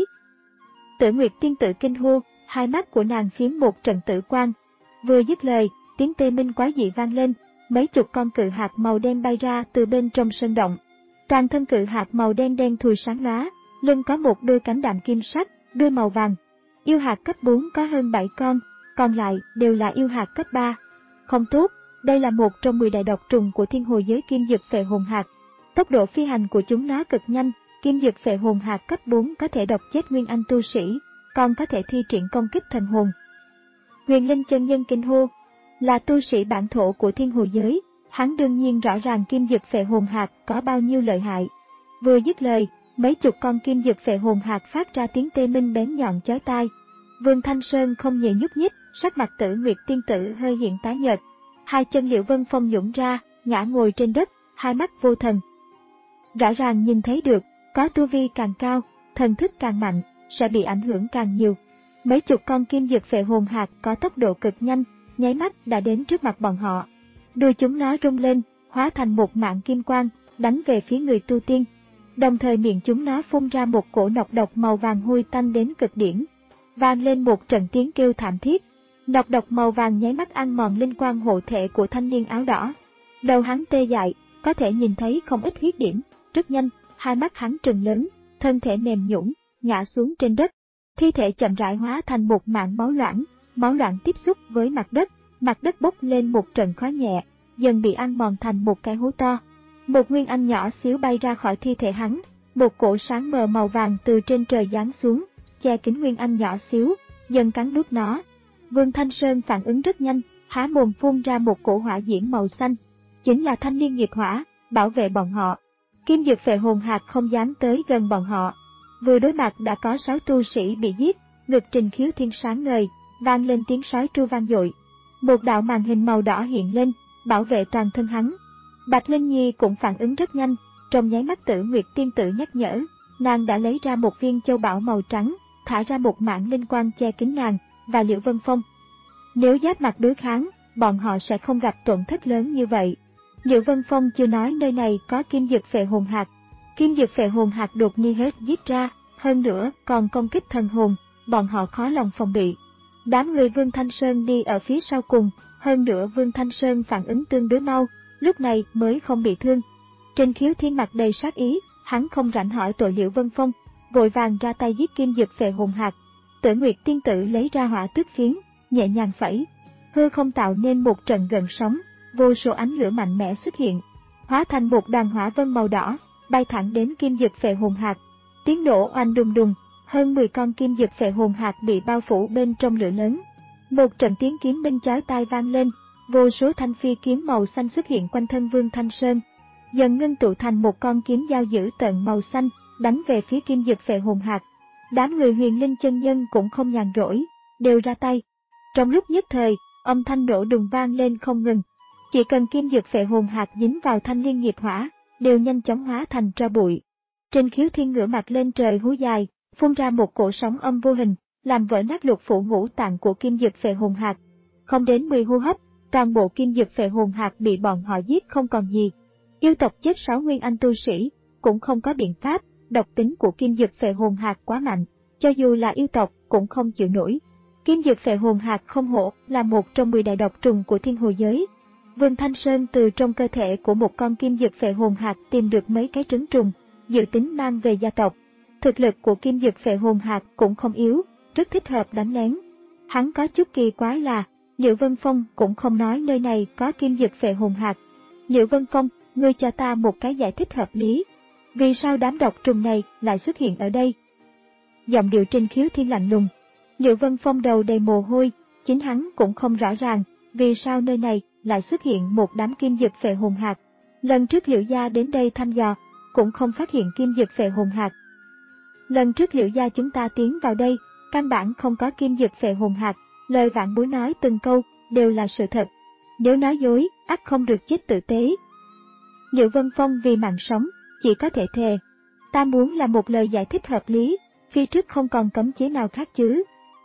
Tử Nguyệt tiên tử kinh hô, hai mắt của nàng phiếm một trận tử quang. Vừa dứt lời, tiếng tê minh quái dị vang lên, mấy chục con cự hạt màu đen bay ra từ bên trong sơn động. Toàn thân cự hạt màu đen đen thui sáng lóa, lưng có một đôi cánh đạm kim sắc, đuôi màu vàng. Yêu hạt cấp bốn có hơn bảy con, còn lại đều là yêu hạt cấp ba. Không tốt, đây là một trong mười đại độc trùng của thiên hồ giới kim dực phệ hồn hạt. Tốc độ phi hành của chúng nó cực nhanh, kim dực phệ hồn hạt cấp bốn có thể độc chết nguyên anh tu sĩ, còn có thể thi triển công kích thần hồn. Huyền Linh chân nhân kinh hô, là tu sĩ bản thổ của thiên hồ giới, hắn đương nhiên rõ ràng kim dực phệ hồn hạt có bao nhiêu lợi hại. Vừa dứt lời, mấy chục con kim dực phệ hồn hạt phát ra tiếng tê minh bén nhọn chói tai. Vương Thanh Sơn không hề nhúc nhích, sắc mặt Tử Nguyệt tiên tử hơi hiện tái nhợt. Hai chân Liễu Vân Phong nhũn ra, ngã ngồi trên đất, hai mắt vô thần. Rõ ràng nhìn thấy được, có tu vi càng cao, thần thức càng mạnh, sẽ bị ảnh hưởng càng nhiều. Mấy chục con kim dực phệ hồn hạt có tốc độ cực nhanh, nháy mắt đã đến trước mặt bọn họ. Đuôi chúng nó rung lên, hóa thành một mạng kim quang, đánh về phía người tu tiên. Đồng thời miệng chúng nó phun ra một cổ nọc độc màu vàng hôi tanh đến cực điểm. Vang lên một trận tiếng kêu thảm thiết. Nọc độc màu vàng nháy mắt ăn mòn linh quang hộ thể của thanh niên áo đỏ. Đầu hắn tê dại, có thể nhìn thấy không ít huyết điểm. Rất nhanh, hai mắt hắn trừng lớn, thân thể mềm nhũn, ngã xuống trên đất. Thi thể chậm rãi hóa thành một mảng máu loãng, máu loãng tiếp xúc với mặt đất, mặt đất bốc lên một trận khói nhẹ, dần bị ăn mòn thành một cái hố to. Một nguyên anh nhỏ xíu bay ra khỏi thi thể hắn, một cổ sáng mờ màu vàng từ trên trời giáng xuống, che kín nguyên anh nhỏ xíu, dần cắn nuốt nó. Vương Thanh Sơn phản ứng rất nhanh, há mồm phun ra một cổ hỏa diễm màu xanh, chính là thanh liên nghiệp hỏa, bảo vệ bọn họ. Kim dực phệ hồn hạt không dám tới gần bọn họ. Vừa đối mặt đã có sáu tu sĩ bị giết, ngực Trình Khiếu Thiên sáng ngời, vang lên tiếng sói tru vang dội. Một đạo màn hình màu đỏ hiện lên, bảo vệ toàn thân hắn. Bạch Linh Nhi cũng phản ứng rất nhanh, trong nháy mắt Tử Nguyệt tiên tử nhắc nhở, nàng đã lấy ra một viên châu bảo màu trắng, thả ra một mảng linh quang che kín nàng và Liễu Vân Phong. Nếu giáp mặt đối kháng, bọn họ sẽ không gặp tổn thất lớn như vậy. Liễu Vân Phong chưa nói nơi này có kim dực phệ hồn hạt. Kim dực phệ hồn hạt đột nhiên hết giết ra, hơn nữa còn công kích thần hồn, bọn họ khó lòng phòng bị. Đám người Vương Thanh Sơn đi ở phía sau cùng, hơn nữa Vương Thanh Sơn phản ứng tương đối mau, lúc này mới không bị thương. Trình Khiếu Thiên mặt đầy sát ý, hắn không rảnh hỏi tội Liễu Vân Phong, vội vàng ra tay giết kim dực phệ hồn hạt. Tử Nguyệt tiên tử lấy ra hỏa tước phiến, nhẹ nhàng phẩy, hư không tạo nên một trận gợn sóng, vô số ánh lửa mạnh mẽ xuất hiện, hóa thành một đoàn hỏa vân màu đỏ, bay thẳng đến kim dực phệ hồn hạt. Tiếng nổ oanh đùng đùng, hơn mười con kim dực phệ hồn hạt bị bao phủ bên trong lửa lớn. Một trận tiếng kiếm binh chói tai vang lên, vô số thanh phi kiếm màu xanh xuất hiện quanh thân Vương Thanh Sơn, dần ngưng tụ thành một con kiếm dao dữ tợn màu xanh, đánh về phía kim dực phệ hồn hạt. Đám người Huyền Linh chân nhân cũng không nhàn rỗi, đều ra tay. Trong lúc nhất thời, âm thanh nổ đùng vang lên không ngừng. Chỉ cần kim dực phệ hồn hạt dính vào thanh liên nghiệp hỏa, đều nhanh chóng hóa thành tro bụi. Trình Khiếu Thiên ngửa mặt lên trời hú dài, phun ra một cổ sóng âm vô hình, làm vỡ nát lục phủ ngũ tạng của kim dực phệ hồn hạt. Không đến mười hô hấp, toàn bộ kim dực phệ hồn hạt bị bọn họ giết không còn gì. Yêu tộc chết sáu nguyên anh tu sĩ, cũng không có biện pháp, độc tính của kim dực phệ hồn hạt quá mạnh, cho dù là yêu tộc cũng không chịu nổi. Kim dực phệ hồn hạt không hổ là một trong mười đại độc trùng của thiên hồ giới. Vương Thanh Sơn từ trong cơ thể của một con kim dực phệ hồn hạt tìm được mấy cái trứng trùng, dự tính mang về gia tộc. Thực lực của kim dực phệ hồn hạt cũng không yếu, rất thích hợp đánh lén. Hắn có chút kỳ quái là, Liễu Vân Phong cũng không nói nơi này có kim dực phệ hồn hạt. Liễu Vân Phong, ngươi cho ta một cái giải thích hợp lý. Vì sao đám độc trùng này lại xuất hiện ở đây? Giọng điệu Trình Khiếu Thiên lạnh lùng. Liễu Vân Phong đầu đầy mồ hôi, chính hắn cũng không rõ ràng, vì sao nơi này lại xuất hiện một đám kim dực phệ hồn hạt. Lần trước Liễu gia đến đây thăm dò, cũng không phát hiện kim dực phệ hồn hạt. Lần trước Liễu gia chúng ta tiến vào đây, căn bản không có kim dực phệ hồn hạt, lời vạn bối nói từng câu, đều là sự thật. Nếu nói dối, ắt không được chết tử tế. Liễu Vân Phong vì mạng sống, chỉ có thể thề. Ta muốn là một lời giải thích hợp lý, phía trước không còn cấm chế nào khác chứ.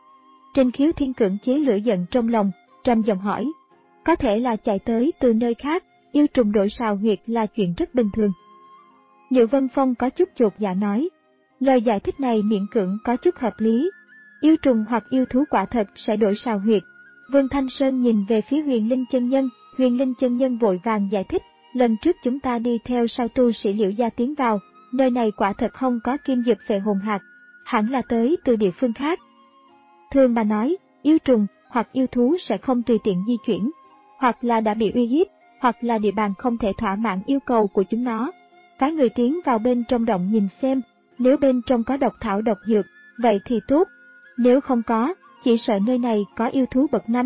Trình Khiếu Thiên cưỡng chế lửa giận trong lòng, trầm giọng hỏi. Có thể là chạy tới từ nơi khác, yêu trùng đổi sào huyệt là chuyện rất bình thường. Liễu Vân Phong có chút chột dạ nói, Lời giải thích này miễn cưỡng có chút hợp lý. Yêu trùng hoặc yêu thú quả thật sẽ đổi sao huyệt. Vương Thanh Sơn nhìn về phía Huyền Linh chân nhân, Huyền Linh chân nhân vội vàng giải thích, lần trước chúng ta đi theo sau tu sĩ Liễu gia tiến vào, nơi này quả thật không có kim dược phệ hồn hạt, hẳn là tới từ địa phương khác. Thường mà nói, yêu trùng hoặc yêu thú sẽ không tùy tiện di chuyển, hoặc là đã bị uy hiếp, hoặc là địa bàn không thể thỏa mãn yêu cầu của chúng nó. Phái người tiến vào bên trong động nhìn xem, nếu bên trong có độc thảo độc dược, vậy thì tốt, nếu không có, chỉ sợ nơi này có yêu thú bậc năm.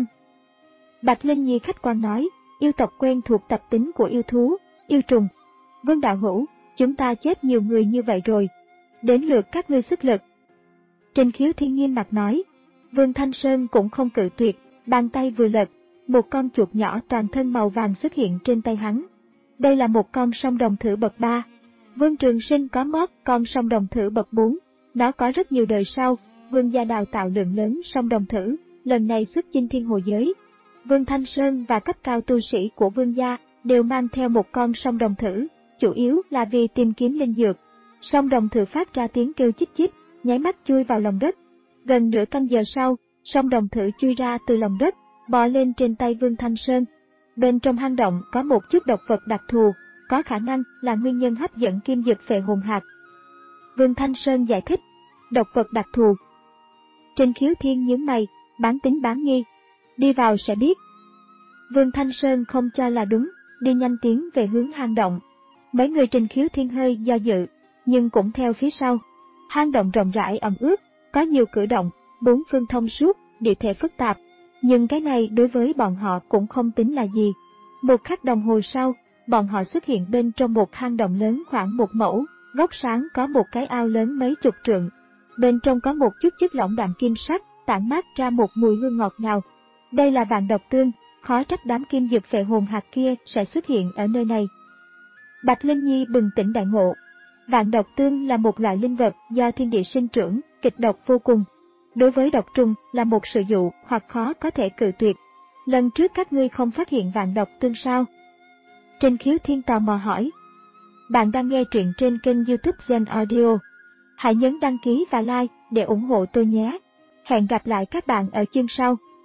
Bạch Linh Nhi khách quan nói, yêu tộc quen thuộc tập tính của yêu thú, yêu trùng. Vương đạo hữu, chúng ta chết nhiều người như vậy rồi, đến lượt các ngươi xuất lực. Trình Khiếu Thiên nghiêm mặt nói. Vương Thanh Sơn cũng không cự tuyệt, bàn tay vừa lật, một con chuột nhỏ toàn thân màu vàng xuất hiện trên tay hắn. Đây là một con song đồng thử bậc ba. Vương Trường Sinh có mót con song đồng thử bậc bốn, nó có rất nhiều đời sau. Vương gia đào tạo lượng lớn song đồng thử, lần này xuất chinh thiên hồ giới. Vương Thanh Sơn và cấp cao tu sĩ của Vương gia đều mang theo một con song đồng thử, chủ yếu là vì tìm kiếm linh dược. Song đồng thử phát ra tiếng kêu chích chích, nháy mắt chui vào lòng đất. Gần nửa canh giờ sau, song đồng thử chui ra từ lòng đất, bò lên trên tay Vương Thanh Sơn. Bên trong hang động có một chút độc vật đặc thù, có khả năng là nguyên nhân hấp dẫn kim dược phệ hồn hạt. Vương Thanh Sơn giải thích, độc vật đặc thù. Trình Khiếu Thiên nhướng mày, bán tính bán nghi. Đi vào sẽ biết. Vương Thanh Sơn không cho là đúng, đi nhanh tiến về hướng hang động. Mấy người Trình Khiếu Thiên hơi do dự, nhưng cũng theo phía sau. Hang động rộng rãi ẩm ướt, có nhiều cử động, bốn phương thông suốt, địa thể phức tạp. Nhưng cái này đối với bọn họ cũng không tính là gì. Một khắc đồng hồ sau, bọn họ xuất hiện bên trong một hang động lớn khoảng một mẫu, góc sáng có một cái ao lớn mấy chục trượng. Bên trong có một chút chất lỏng đạm kim sắc, tản mát ra một mùi hương ngọt ngào. Đây là vạn độc tương, khó trách đám kim dược phệ hồn hạt kia sẽ xuất hiện ở nơi này. Bạch Linh Nhi bừng tỉnh đại ngộ. Vạn độc tương là một loại linh vật do thiên địa sinh trưởng, kịch độc vô cùng. Đối với độc trùng là một sự dụ hoặc khó có thể cự tuyệt. Lần trước các ngươi không phát hiện vạn độc tương sao? Trình Khiếu Thiên tò mò hỏi. Bạn đang nghe truyện trên kênh YouTube Gen Audio. Hãy nhấn đăng ký và like để ủng hộ tôi nhé. Hẹn gặp lại các bạn ở chương sau.